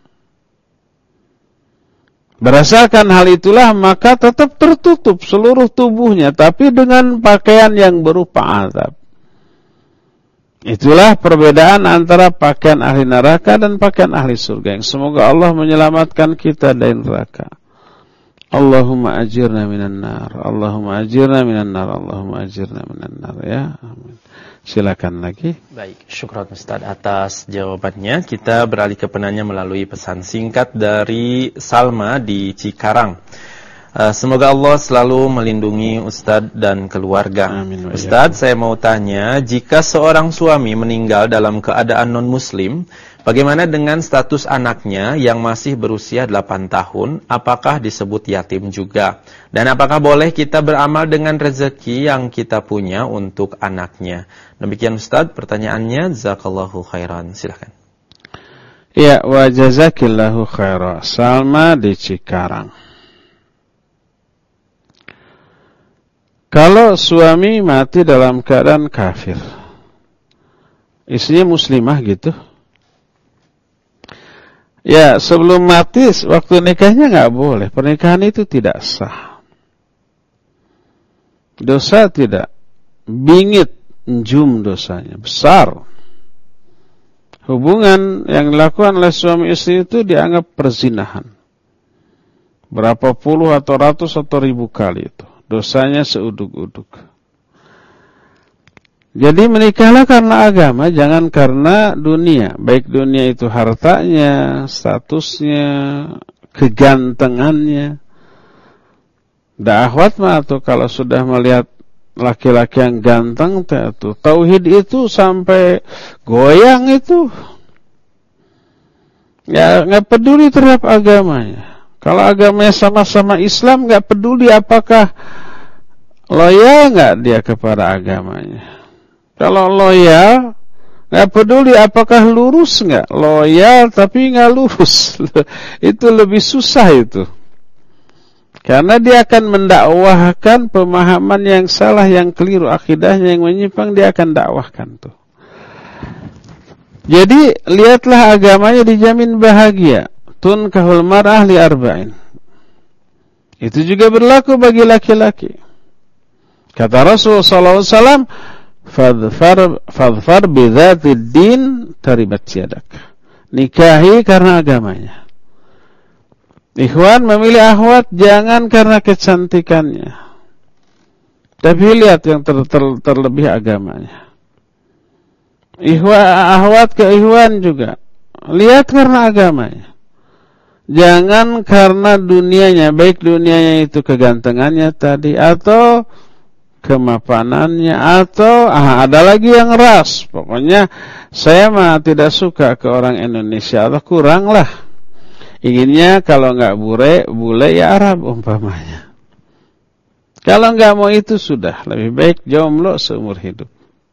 Berdasarkan hal itulah maka tetap tertutup seluruh tubuhnya, tapi dengan pakaian yang berupa azab. Itulah perbedaan antara pakaian ahli neraka dan pakaian ahli surga. Yang semoga Allah menyelamatkan kita dari neraka. Allahumma ajirna minan nar. Allahumma ajirna minan nar. Allahumma ajirna minan nar. Ya, amin. Silakan lagi. Baik, syukran Ustaz atas jawabannya. Kita beralih ke penanya melalui pesan singkat dari Salma di Cikarang. Uh, semoga Allah selalu melindungi Ustadz dan keluarga. Amin. Ustadz, saya mau tanya, jika seorang suami meninggal dalam keadaan non-muslim, bagaimana dengan status anaknya yang masih berusia delapan tahun? Apakah disebut yatim juga? Dan apakah boleh kita beramal dengan rezeki yang kita punya untuk anaknya? Demikian Ustadz, pertanyaannya. Jazakallahu khairan. Silakan. Ya, wa jazakillahu khairan. Salma di Cikarang. Kalau suami mati dalam keadaan kafir, istrinya muslimah gitu, ya sebelum mati waktu nikahnya nggak boleh, pernikahan itu tidak sah, dosa tidak, bingit, njum dosanya besar. Hubungan yang dilakukan oleh suami istri itu dianggap perzinahan, berapa puluh atau ratus atau ribu kali itu. Dosanya seuduk-uduk. Jadi menikahlah karena agama, jangan karena dunia. Baik dunia itu hartanya, statusnya, kegantengannya. Dakwat mah tuh kalau sudah melihat laki-laki yang ganteng tuh, tauhid itu sampai goyang itu. Ya nggak peduli terhadap agamanya. Kalau agamanya sama-sama Islam, nggak peduli apakah loyal nggak dia kepada agamanya. Kalau loyal, nggak peduli apakah lurus nggak. Loyal tapi nggak lurus, itu lebih susah itu. Karena dia akan mendakwahkan pemahaman yang salah, yang keliru, akidahnya yang menyimpang, dia akan dakwahkan tuh. Jadi lihatlah agamanya dijamin bahagia. Tunkahul mar'ah li arba'in. Itu juga berlaku bagi laki-laki. Kata Rasulullah sallallahu alaihi wasallam, "Fadfar fadfar bidzatid din taribat yadak." Nikahi karena agamanya. Ikhwan memilih akhwat jangan karena kecantikannya, tapi lihat yang ter, ter, terlebih agamanya. Ikhwan akhwat ke ikhwan juga, lihat karena agamanya. Jangan karena dunianya, baik dunianya itu kegantengannya tadi, atau kemapanannya, atau ah, ada lagi yang ras. Pokoknya saya mah tidak suka ke orang Indonesia, atau kurang lah. Inginnya kalau nggak bule, bule ya Arab umpamanya. Kalau nggak mau itu sudah, lebih baik jomblo seumur hidup.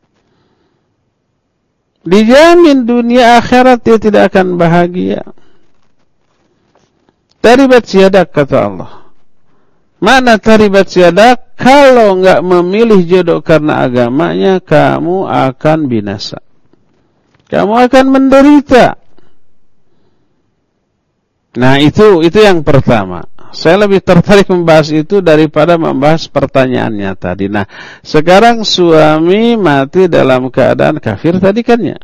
Dijamin dunia akhirat dia tidak akan bahagia. Taribat yadak kata Allah. Mana taribat yadak? Kalau enggak memilih jodoh karena agamanya, kamu akan binasa. Kamu akan menderita. Nah, itu itu yang pertama. Saya lebih tertarik membahas itu daripada membahas pertanyaannya tadi. Nah, sekarang suami mati dalam keadaan kafir tadi kan ya.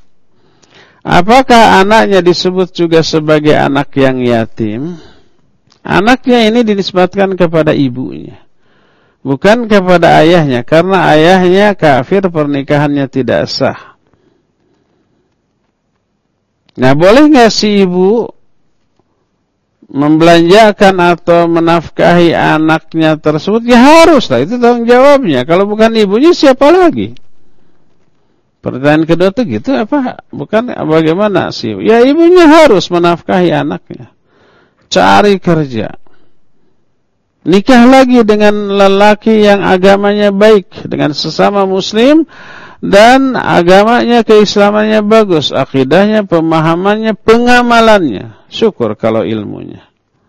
Apakah anaknya disebut juga sebagai anak yang yatim? Anaknya ini dinisbatkan kepada ibunya, bukan kepada ayahnya, karena ayahnya kafir, pernikahannya tidak sah. Nah, boleh nggak si ibu membelanjakan atau menafkahi anaknya tersebut? Ya haruslah, itu tanggung jawabnya. Kalau bukan ibunya siapa lagi? Pertanyaan kedua tuh gitu apa? Bukan bagaimana sih? Ya ibunya harus menafkahi anaknya. Cari kerja. Nikah lagi dengan lelaki yang agamanya baik, dengan sesama muslim dan agamanya, keislamannya bagus, akidahnya, pemahamannya, pengamalannya. Syukur kalau ilmunya.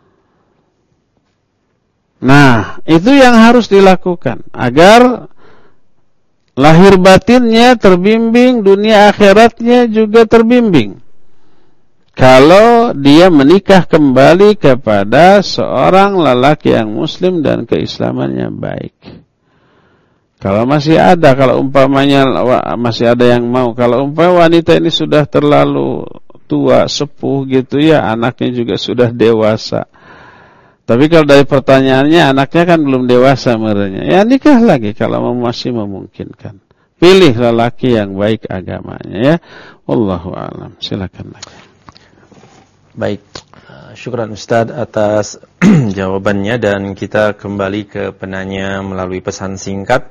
Nah, itu yang harus dilakukan agar lahir batinnya terbimbing, dunia akhiratnya juga terbimbing. Kalau dia menikah kembali kepada seorang lelaki yang muslim dan keislamannya baik. Kalau masih ada, kalau umpamanya masih ada yang mau, kalau umpamanya wanita ini sudah terlalu tua, sepuh gitu ya, anaknya juga sudah dewasa. Tapi kalau dari pertanyaannya, anaknya kan belum dewasa merenya, ya nikah lagi kalau masih memungkinkan. Pilih lelaki yang baik agamanya ya. Wallahu a'lam. Silakan lagi. Baik, syukran Ustaz atas jawabannya, dan kita kembali ke penanya melalui pesan singkat.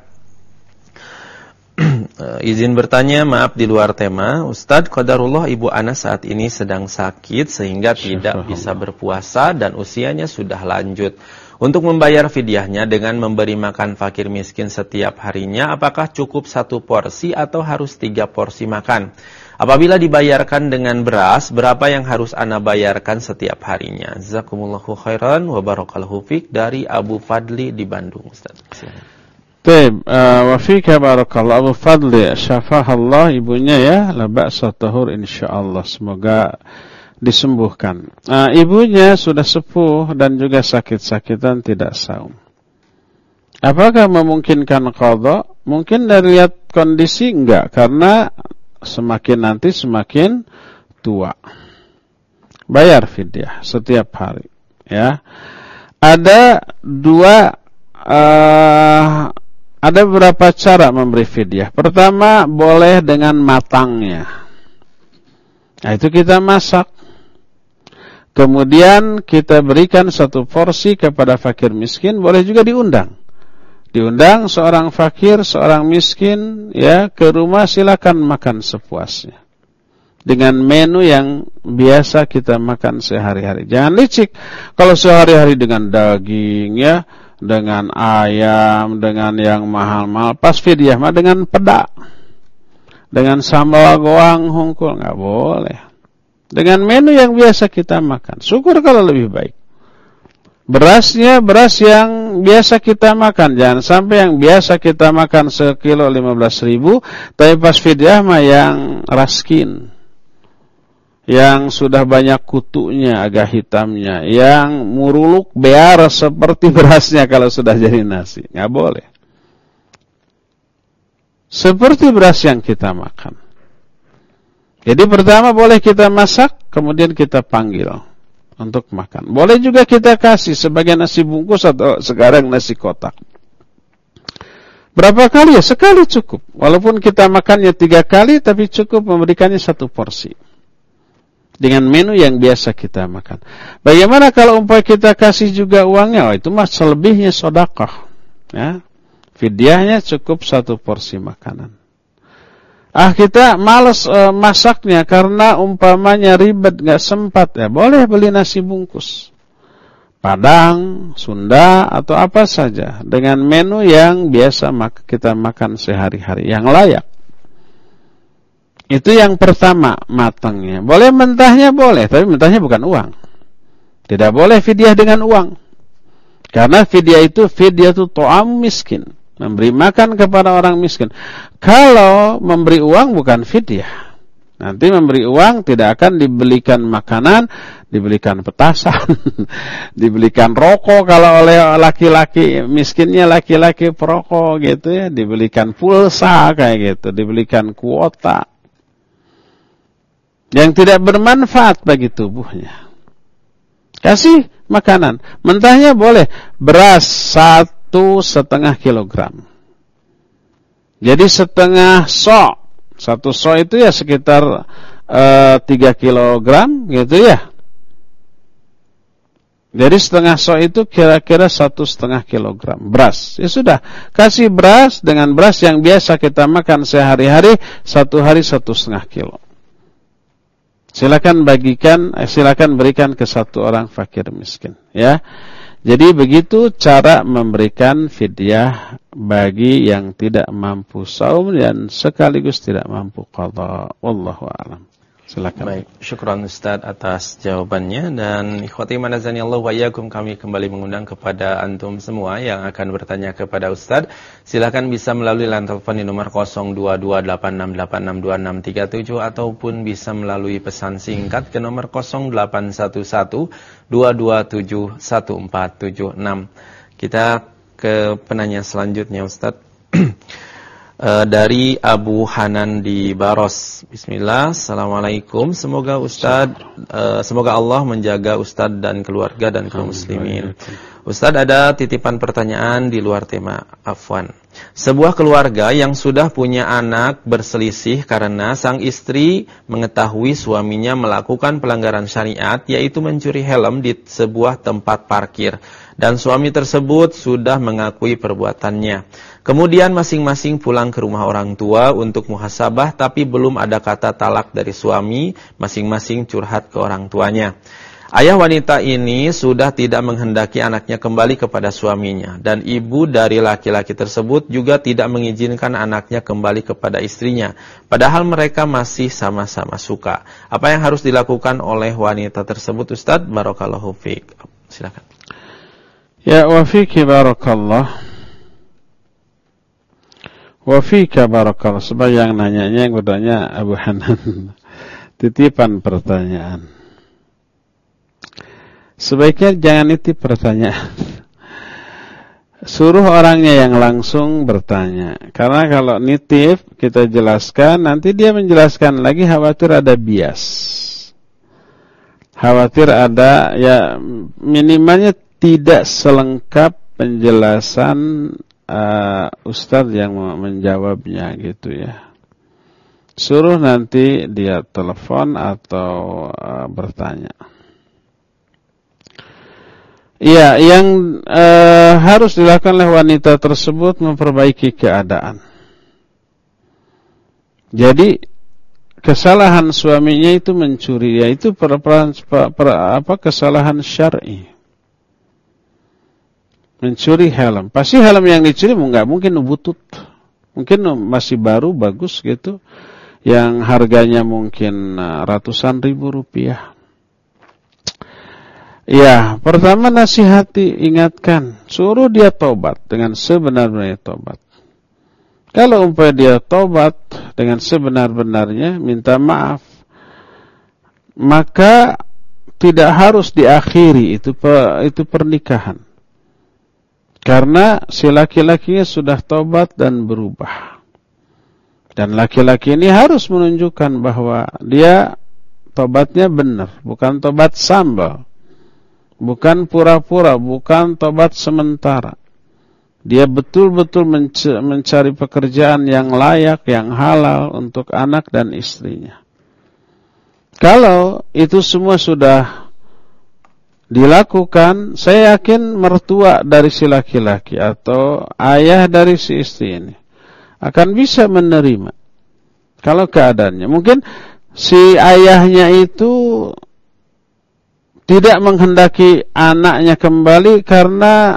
Uh, izin bertanya, maaf di luar tema. Ustadz, qadarullah ibu ana saat ini sedang sakit sehingga tidak bisa berpuasa dan usianya sudah lanjut. Untuk membayar fidyahnya dengan memberi makan fakir miskin setiap harinya, apakah cukup satu porsi atau harus tiga porsi makan? Apabila dibayarkan dengan beras, berapa yang harus ana bayarkan setiap harinya? Jazakumullahu khairan wa barakallahu fik, dari Abu Fadli di Bandung, Ustaz. Baik, wa fika barakallahu. Abu Fadli, syafahallah ibunya ya, la ba'sa tahur insyaallah, semoga disembuhkan. Uh, ibunya sudah sepuh dan juga sakit-sakitan tidak saum. Apakah memungkinkan qadha? Mungkin dari lihat kondisi enggak, karena semakin nanti semakin tua. Bayar fidyah setiap hari ya. Ada dua uh, Ada beberapa cara memberi fidyah. Pertama, boleh dengan matangnya. Nah, itu kita masak. Kemudian kita berikan satu porsi kepada fakir miskin, boleh juga diundang. Diundang seorang fakir, seorang miskin ya ke rumah, silakan makan sepuasnya. Dengan menu yang biasa kita makan sehari-hari. Jangan licik. Kalau sehari-hari dengan daging ya, dengan ayam, dengan yang mahal-mahal, pas fidyah mah dengan peda, dengan sambal goang hungkul, nggak boleh. Dengan menu yang biasa kita makan, syukur kalau lebih baik. Berasnya beras yang biasa kita makan, jangan sampai yang biasa kita makan sekilo lima belas ribu, tapi pas fidyah mah yang raskin, yang sudah banyak kutunya, agak hitamnya, yang muruluk bear seperti berasnya kalau sudah jadi nasi. Nggak boleh. Seperti beras yang kita makan. Jadi pertama boleh kita masak, kemudian kita panggil untuk makan. Boleh juga kita kasih sebagai nasi bungkus atau sekarang nasi kotak. Berapa kali ya? Sekali cukup. Walaupun kita makannya tiga kali, tapi cukup memberikannya satu porsi. Dengan menu yang biasa kita makan. Bagaimana kalau umpamanya kita kasih juga uangnya? Oh, itu mah selebihnya sedekah. Ya. Fidyahnya cukup satu porsi makanan. Ah, kita malas e, masaknya karena umpamanya ribet, nggak sempat ya. Boleh beli nasi bungkus. Padang, Sunda atau apa saja dengan menu yang biasa mak- kita makan sehari-hari yang layak. Itu yang pertama, matangnya. Boleh mentahnya boleh, tapi mentahnya bukan uang. Tidak boleh fidyah dengan uang. Karena fidyah itu fidyah itu ta'am miskin, memberi makan kepada orang miskin. Kalau memberi uang bukan fidyah. Nanti memberi uang tidak akan dibelikan makanan, dibelikan petasan, dibelikan rokok kalau oleh laki-laki miskinnya, laki-laki perokok gitu ya, dibelikan pulsa kayak gitu, dibelikan kuota yang tidak bermanfaat bagi tubuhnya. Kasih makanan. Mentahnya boleh. Beras satu setengah kilogram. Jadi setengah sok. Satu sok itu ya sekitar uh, tiga kilogram gitu ya. Jadi setengah sok itu kira-kira satu setengah kilogram beras. Ya sudah, kasih beras dengan beras yang biasa kita makan sehari-hari, satu hari satu setengah kilo. Silakan bagikan, eh, silakan berikan ke satu orang fakir miskin, ya. Jadi begitu cara memberikan fidyah bagi yang tidak mampu saum dan sekaligus tidak mampu qadha. Wallahu a'lam. Silakan. Baik, syukran Ustaz atas jawabannya, dan ikhwati manazani Allah wa iyyakum, kami kembali mengundang kepada antum semua yang akan bertanya kepada Ustaz. Silakan bisa melalui line telepon di nomor nol dua dua delapan enam delapan enam dua enam tiga tujuh ataupun bisa melalui pesan singkat ke nomor nol delapan satu satu dua dua tujuh satu empat tujuh enam. Kita ke penanya selanjutnya Ustaz. Uh, dari Abu Hanan di Baros. Bismillah. Assalamualaikum. Semoga Ustadz, uh, semoga Allah menjaga Ustadz dan keluarga dan kaum muslimin. Ustadz, ada titipan pertanyaan di luar tema. Afwan. Sebuah keluarga yang sudah punya anak berselisih karena sang istri mengetahui suaminya melakukan pelanggaran syariat, yaitu mencuri helm di sebuah tempat parkir, dan suami tersebut sudah mengakui perbuatannya. Kemudian masing-masing pulang ke rumah orang tua untuk muhasabah, tapi belum ada kata talak dari suami, masing-masing curhat ke orang tuanya. Ayah wanita ini sudah tidak menghendaki anaknya kembali kepada suaminya, dan ibu dari laki-laki tersebut juga tidak mengizinkan anaknya kembali kepada istrinya, padahal mereka masih sama-sama suka. Apa yang harus dilakukan oleh wanita tersebut, Ustadz? Barakallahu fiik. Silakan. Ya, wa fiki barakallah. Wa fika barakallah. Sebab yang nanyanya, yang bertanya Abu Hanan, titipan pertanyaan. Sebaiknya jangan nitip pertanyaan. Suruh orangnya yang langsung bertanya. Karena kalau nitip, kita jelaskan, nanti dia menjelaskan lagi, khawatir ada bias. Khawatir ada, ya minimalnya tidak selengkap penjelasan Uh, Ustadz yang menjawabnya gitu ya. Suruh nanti dia telepon atau uh, bertanya. Iya, yang uh, harus dilakukan oleh wanita tersebut memperbaiki keadaan. Jadi kesalahan suaminya itu mencuri, yaitu per, per, per, per, apa kesalahan syar'i. Mencuri helm. Pasti helm yang dicuri enggak mungkin butut. Mungkin masih baru, bagus gitu. Yang harganya mungkin ratusan ribu rupiah. Ya, pertama nasihati, ingatkan. Suruh dia tobat dengan sebenar-benarnya tobat. Kalau umpamanya dia tobat dengan sebenar-benarnya, minta maaf, maka tidak harus diakhiri itu itu pernikahan. Karena si laki-lakinya sudah tobat dan berubah. Dan laki-laki ini harus menunjukkan bahwa dia tobatnya benar, bukan tobat sambal, bukan pura-pura, bukan tobat sementara. Dia betul-betul mencari pekerjaan yang layak, yang halal untuk anak dan istrinya. Kalau itu semua sudah dilakukan, saya yakin mertua dari si laki-laki atau ayah dari si istri ini akan bisa menerima. Kalau keadaannya, mungkin si ayahnya itu tidak menghendaki anaknya kembali karena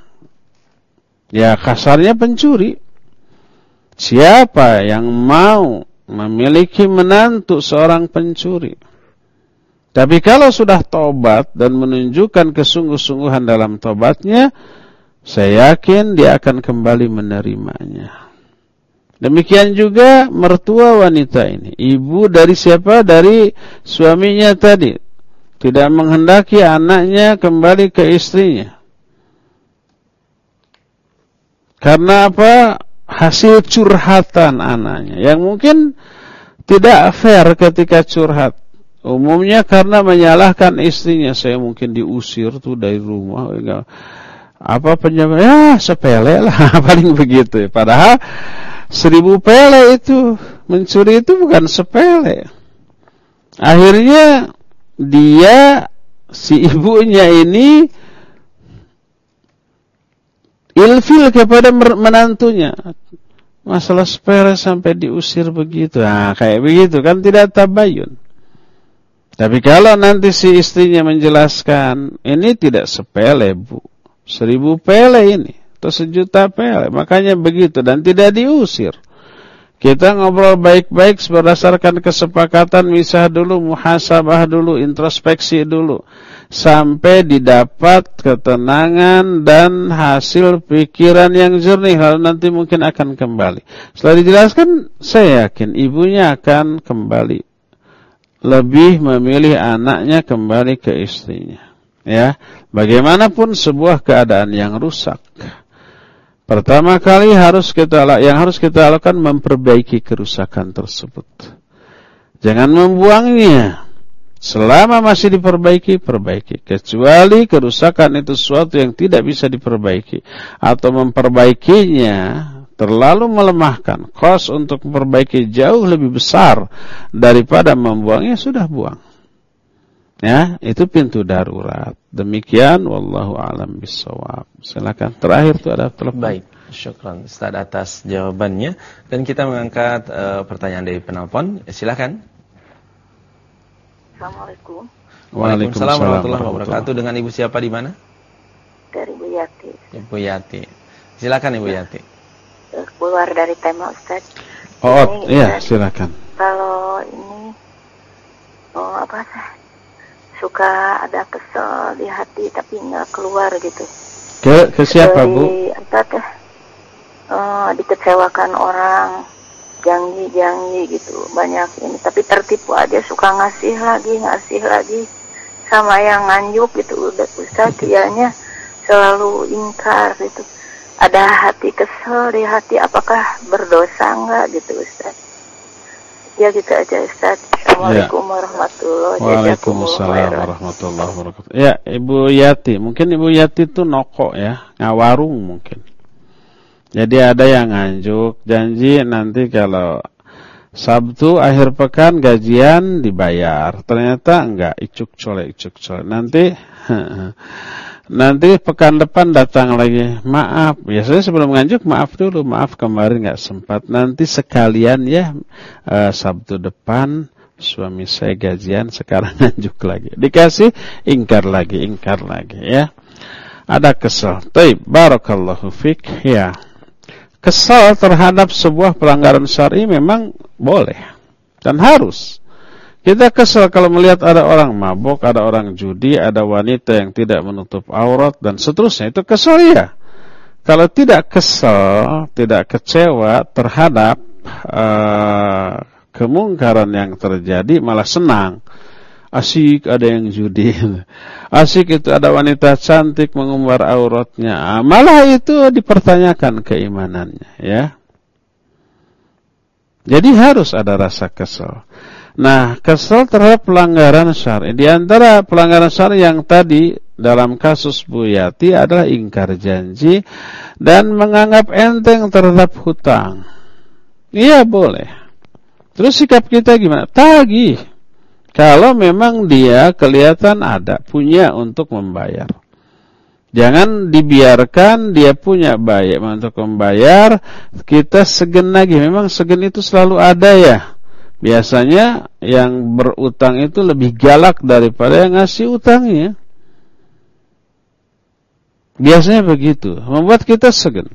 ya kasarnya pencuri. Siapa yang mau memiliki menantu seorang pencuri? Tapi kalau sudah tobat dan menunjukkan kesungguh-sungguhan dalam tobatnya, saya yakin dia akan kembali menerimanya. Demikian juga mertua wanita ini. Ibu dari siapa? Dari suaminya tadi. Tidak menghendaki anaknya kembali ke istrinya. Karena apa? Hasil curhatan anaknya. Yang mungkin tidak fair ketika curhat. Umumnya karena menyalahkan istrinya. Saya mungkin diusir tuh dari rumah. Apa penyebab? Ya sepele lah. Paling begitu. Padahal seribu pele itu. Mencuri itu bukan sepele. Akhirnya dia, si ibunya ini ilfil kepada menantunya. Masalah sepele sampai diusir begitu. Nah kayak begitu kan tidak tabayun. Tapi kalau nanti si istrinya menjelaskan, ini tidak sepele bu, seribu pele ini, atau sejuta pele, makanya begitu, dan tidak diusir. Kita ngobrol baik-baik berdasarkan kesepakatan, misah dulu, muhasabah dulu, introspeksi dulu, sampai didapat ketenangan dan hasil pikiran yang jernih, lalu nanti mungkin akan kembali. Setelah dijelaskan, saya yakin ibunya akan kembali. Lebih memilih anaknya kembali ke istrinya. Ya, bagaimanapun sebuah keadaan yang rusak, Pertama kali harus kita yang harus kita lakukan memperbaiki kerusakan tersebut. Jangan membuangnya. Selama masih diperbaiki, perbaiki. Kecuali kerusakan itu sesuatu yang tidak bisa diperbaiki atau memperbaikinya terlalu melemahkan, kos untuk memperbaiki jauh lebih besar daripada membuangnya, sudah buang. Ya, itu pintu darurat. Demikian, wallahu a'lam bishawab. Silakan. Terakhir itu ada telepon. Baik, syukran Ustaz atas jawabannya. Dan kita mengangkat uh, pertanyaan dari penelpon. Silakan. Assalamualaikum. Waalaikumsalam warahmatullahi wabarakatuh. Dengan Ibu siapa di mana? Dari Ibu Yati. Ibu Yati. Silakan Ibu Yati. Keluar dari tema Ustaz. Oh, iya, silakan. Kalau ini oh apa sih? Suka ada kesel di hati tapi nggak keluar gitu. Ke ke siapa, dari, Bu? Entah teh. Oh, dikecewakan orang, janji-janji gitu, banyak ini, tapi tertipu aja, suka ngasih lagi, ngasih lagi sama yang nganjuk gitu. Udah Ustaz, dianya selalu ingkar gitu. Ada hati kesel di hati, apakah berdosa enggak gitu Ustaz? Ya gitu aja Ustaz. Assalamualaikum ya. warahmatullahi wabarakatuh. Waalaikumsalam warahmatullahi wabarakatuh. Ya, Ibu Yati, mungkin Ibu Yati itu noko ya, ngawarung mungkin. Jadi ada yang nganjuk, janji nanti kalau Sabtu akhir pekan gajian dibayar. Ternyata enggak, icuk colek, icuk colek. Nanti nanti pekan depan datang lagi, maaf. Biasanya sebelum nganjuk maaf dulu, maaf kemarin enggak sempat. Nanti sekalian ya uh, Sabtu depan suami saya gajian, sekarang nganjuk lagi. Dikasih ingkar lagi, ingkar lagi ya. Ada kesel. Baik, barakallahu fik ya. Kesal terhadap sebuah pelanggaran syar'i memang boleh dan harus. Kita kesal kalau melihat ada orang mabuk, ada orang judi, ada wanita yang tidak menutup aurat dan seterusnya. Itu kesal ya. Kalau tidak kesal, tidak kecewa terhadap uh, kemungkaran yang terjadi, malah senang. Asyik ada yang judi, asyik itu ada wanita cantik mengumbar auratnya, malah itu dipertanyakan keimanannya ya. Jadi harus ada rasa kesal. Nah, kesal terhadap pelanggaran syar'i. Di antara pelanggaran syar'i yang tadi dalam kasus Bu Yati adalah ingkar janji dan menganggap enteng terhadap hutang. Iya boleh. Terus sikap kita gimana? Tagih. Kalau memang dia kelihatan ada, punya untuk membayar. Jangan dibiarkan dia punya bayar untuk membayar, kita segen lagi. Memang segen itu selalu ada ya. Biasanya yang berutang itu lebih galak daripada yang ngasih utangnya. Biasanya begitu, membuat kita segen.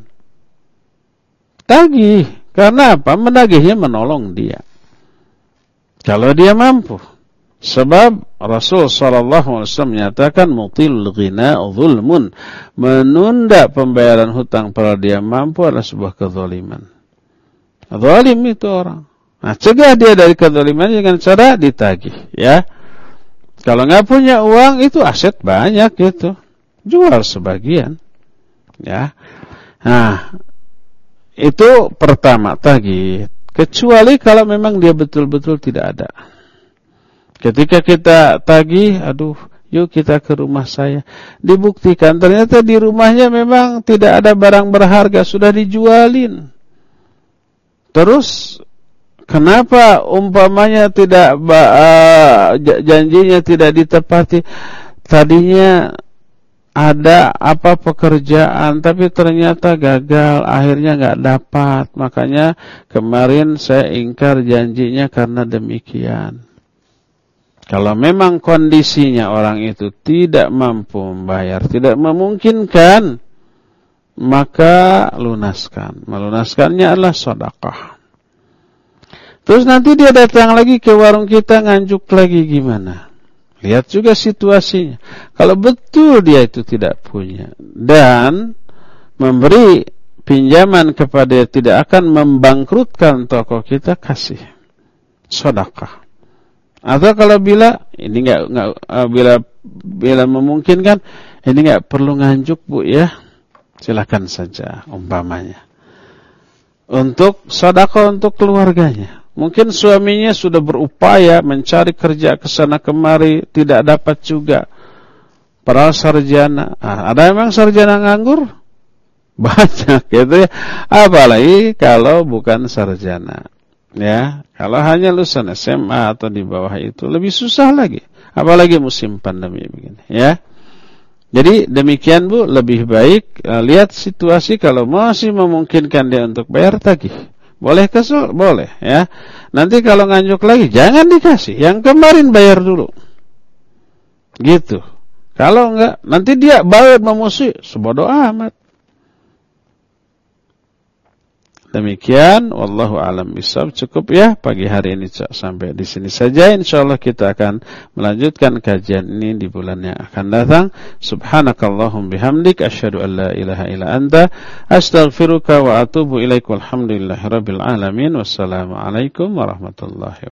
Tagih, karena apa? Menagihnya menolong dia. Kalau dia mampu. Sebab Rasul sallallahu alaihi wasallam menyatakan mutilul ghina zulmun, menunda pembayaran hutang pada dia mampu adalah sebuah kezaliman. Zalim itu orang. Nah, cegah dia dari kezaliman dengan cara ditagih, ya. Kalau enggak punya uang itu aset banyak gitu. Jual sebagian. Ya. Nah, itu pertama tagih, kecuali kalau memang dia betul-betul tidak ada. Ketika kita tagih, aduh, yuk kita ke rumah saya. Dibuktikan ternyata di rumahnya memang tidak ada barang berharga, sudah dijualin. Terus kenapa umpamanya tidak uh, janjinya tidak ditepati? Tadinya ada apa pekerjaan, tapi ternyata gagal, akhirnya nggak dapat. Makanya kemarin saya ingkar janjinya karena demikian. Kalau memang kondisinya orang itu tidak mampu membayar, tidak memungkinkan, maka lunaskan. Melunaskannya adalah sedekah. Terus nanti dia datang lagi ke warung kita nganjuk lagi gimana? Lihat juga situasinya. Kalau betul dia itu tidak punya dan memberi pinjaman kepada dia tidak akan membangkrutkan toko kita, kasih sedekah. Atau kalau bila ini enggak enggak uh, bila bila memungkinkan, ini enggak perlu nganjuk Bu ya. Silakan saja umpamanya. Untuk sedekah untuk keluarganya. Mungkin suaminya sudah berupaya mencari kerja ke sana kemari, tidak dapat juga. Para sarjana, ah, ada memang sarjana nganggur? Banyak gitu ya. Apalagi kalau bukan sarjana. Ya, kalau hanya lulusan S M A atau di bawah itu lebih susah lagi. Apalagi musim pandemi begini, ya. Jadi demikian Bu, lebih baik uh, lihat situasi, kalau masih memungkinkan dia untuk bayar tagih. Boleh kesel? Boleh, ya. Nanti kalau nganjuk lagi jangan dikasih. Yang kemarin bayar dulu. Gitu. Kalau enggak, nanti dia bayar memusuhi, sebodoh amat. Demikian, wallahu a'lam bishawab. Cukup ya pagi hari ini sampai di sini saja. Insyaallah kita akan melanjutkan kajian ini di bulan yang akan datang. Subhanakallahum bihamdik asyhadu an la ilaha illa anta astaghfiruka wa atubu ilaik. Walhamdulillahirabbil alamin. Wassalamualaikum warahmatullahi wabarakatuh.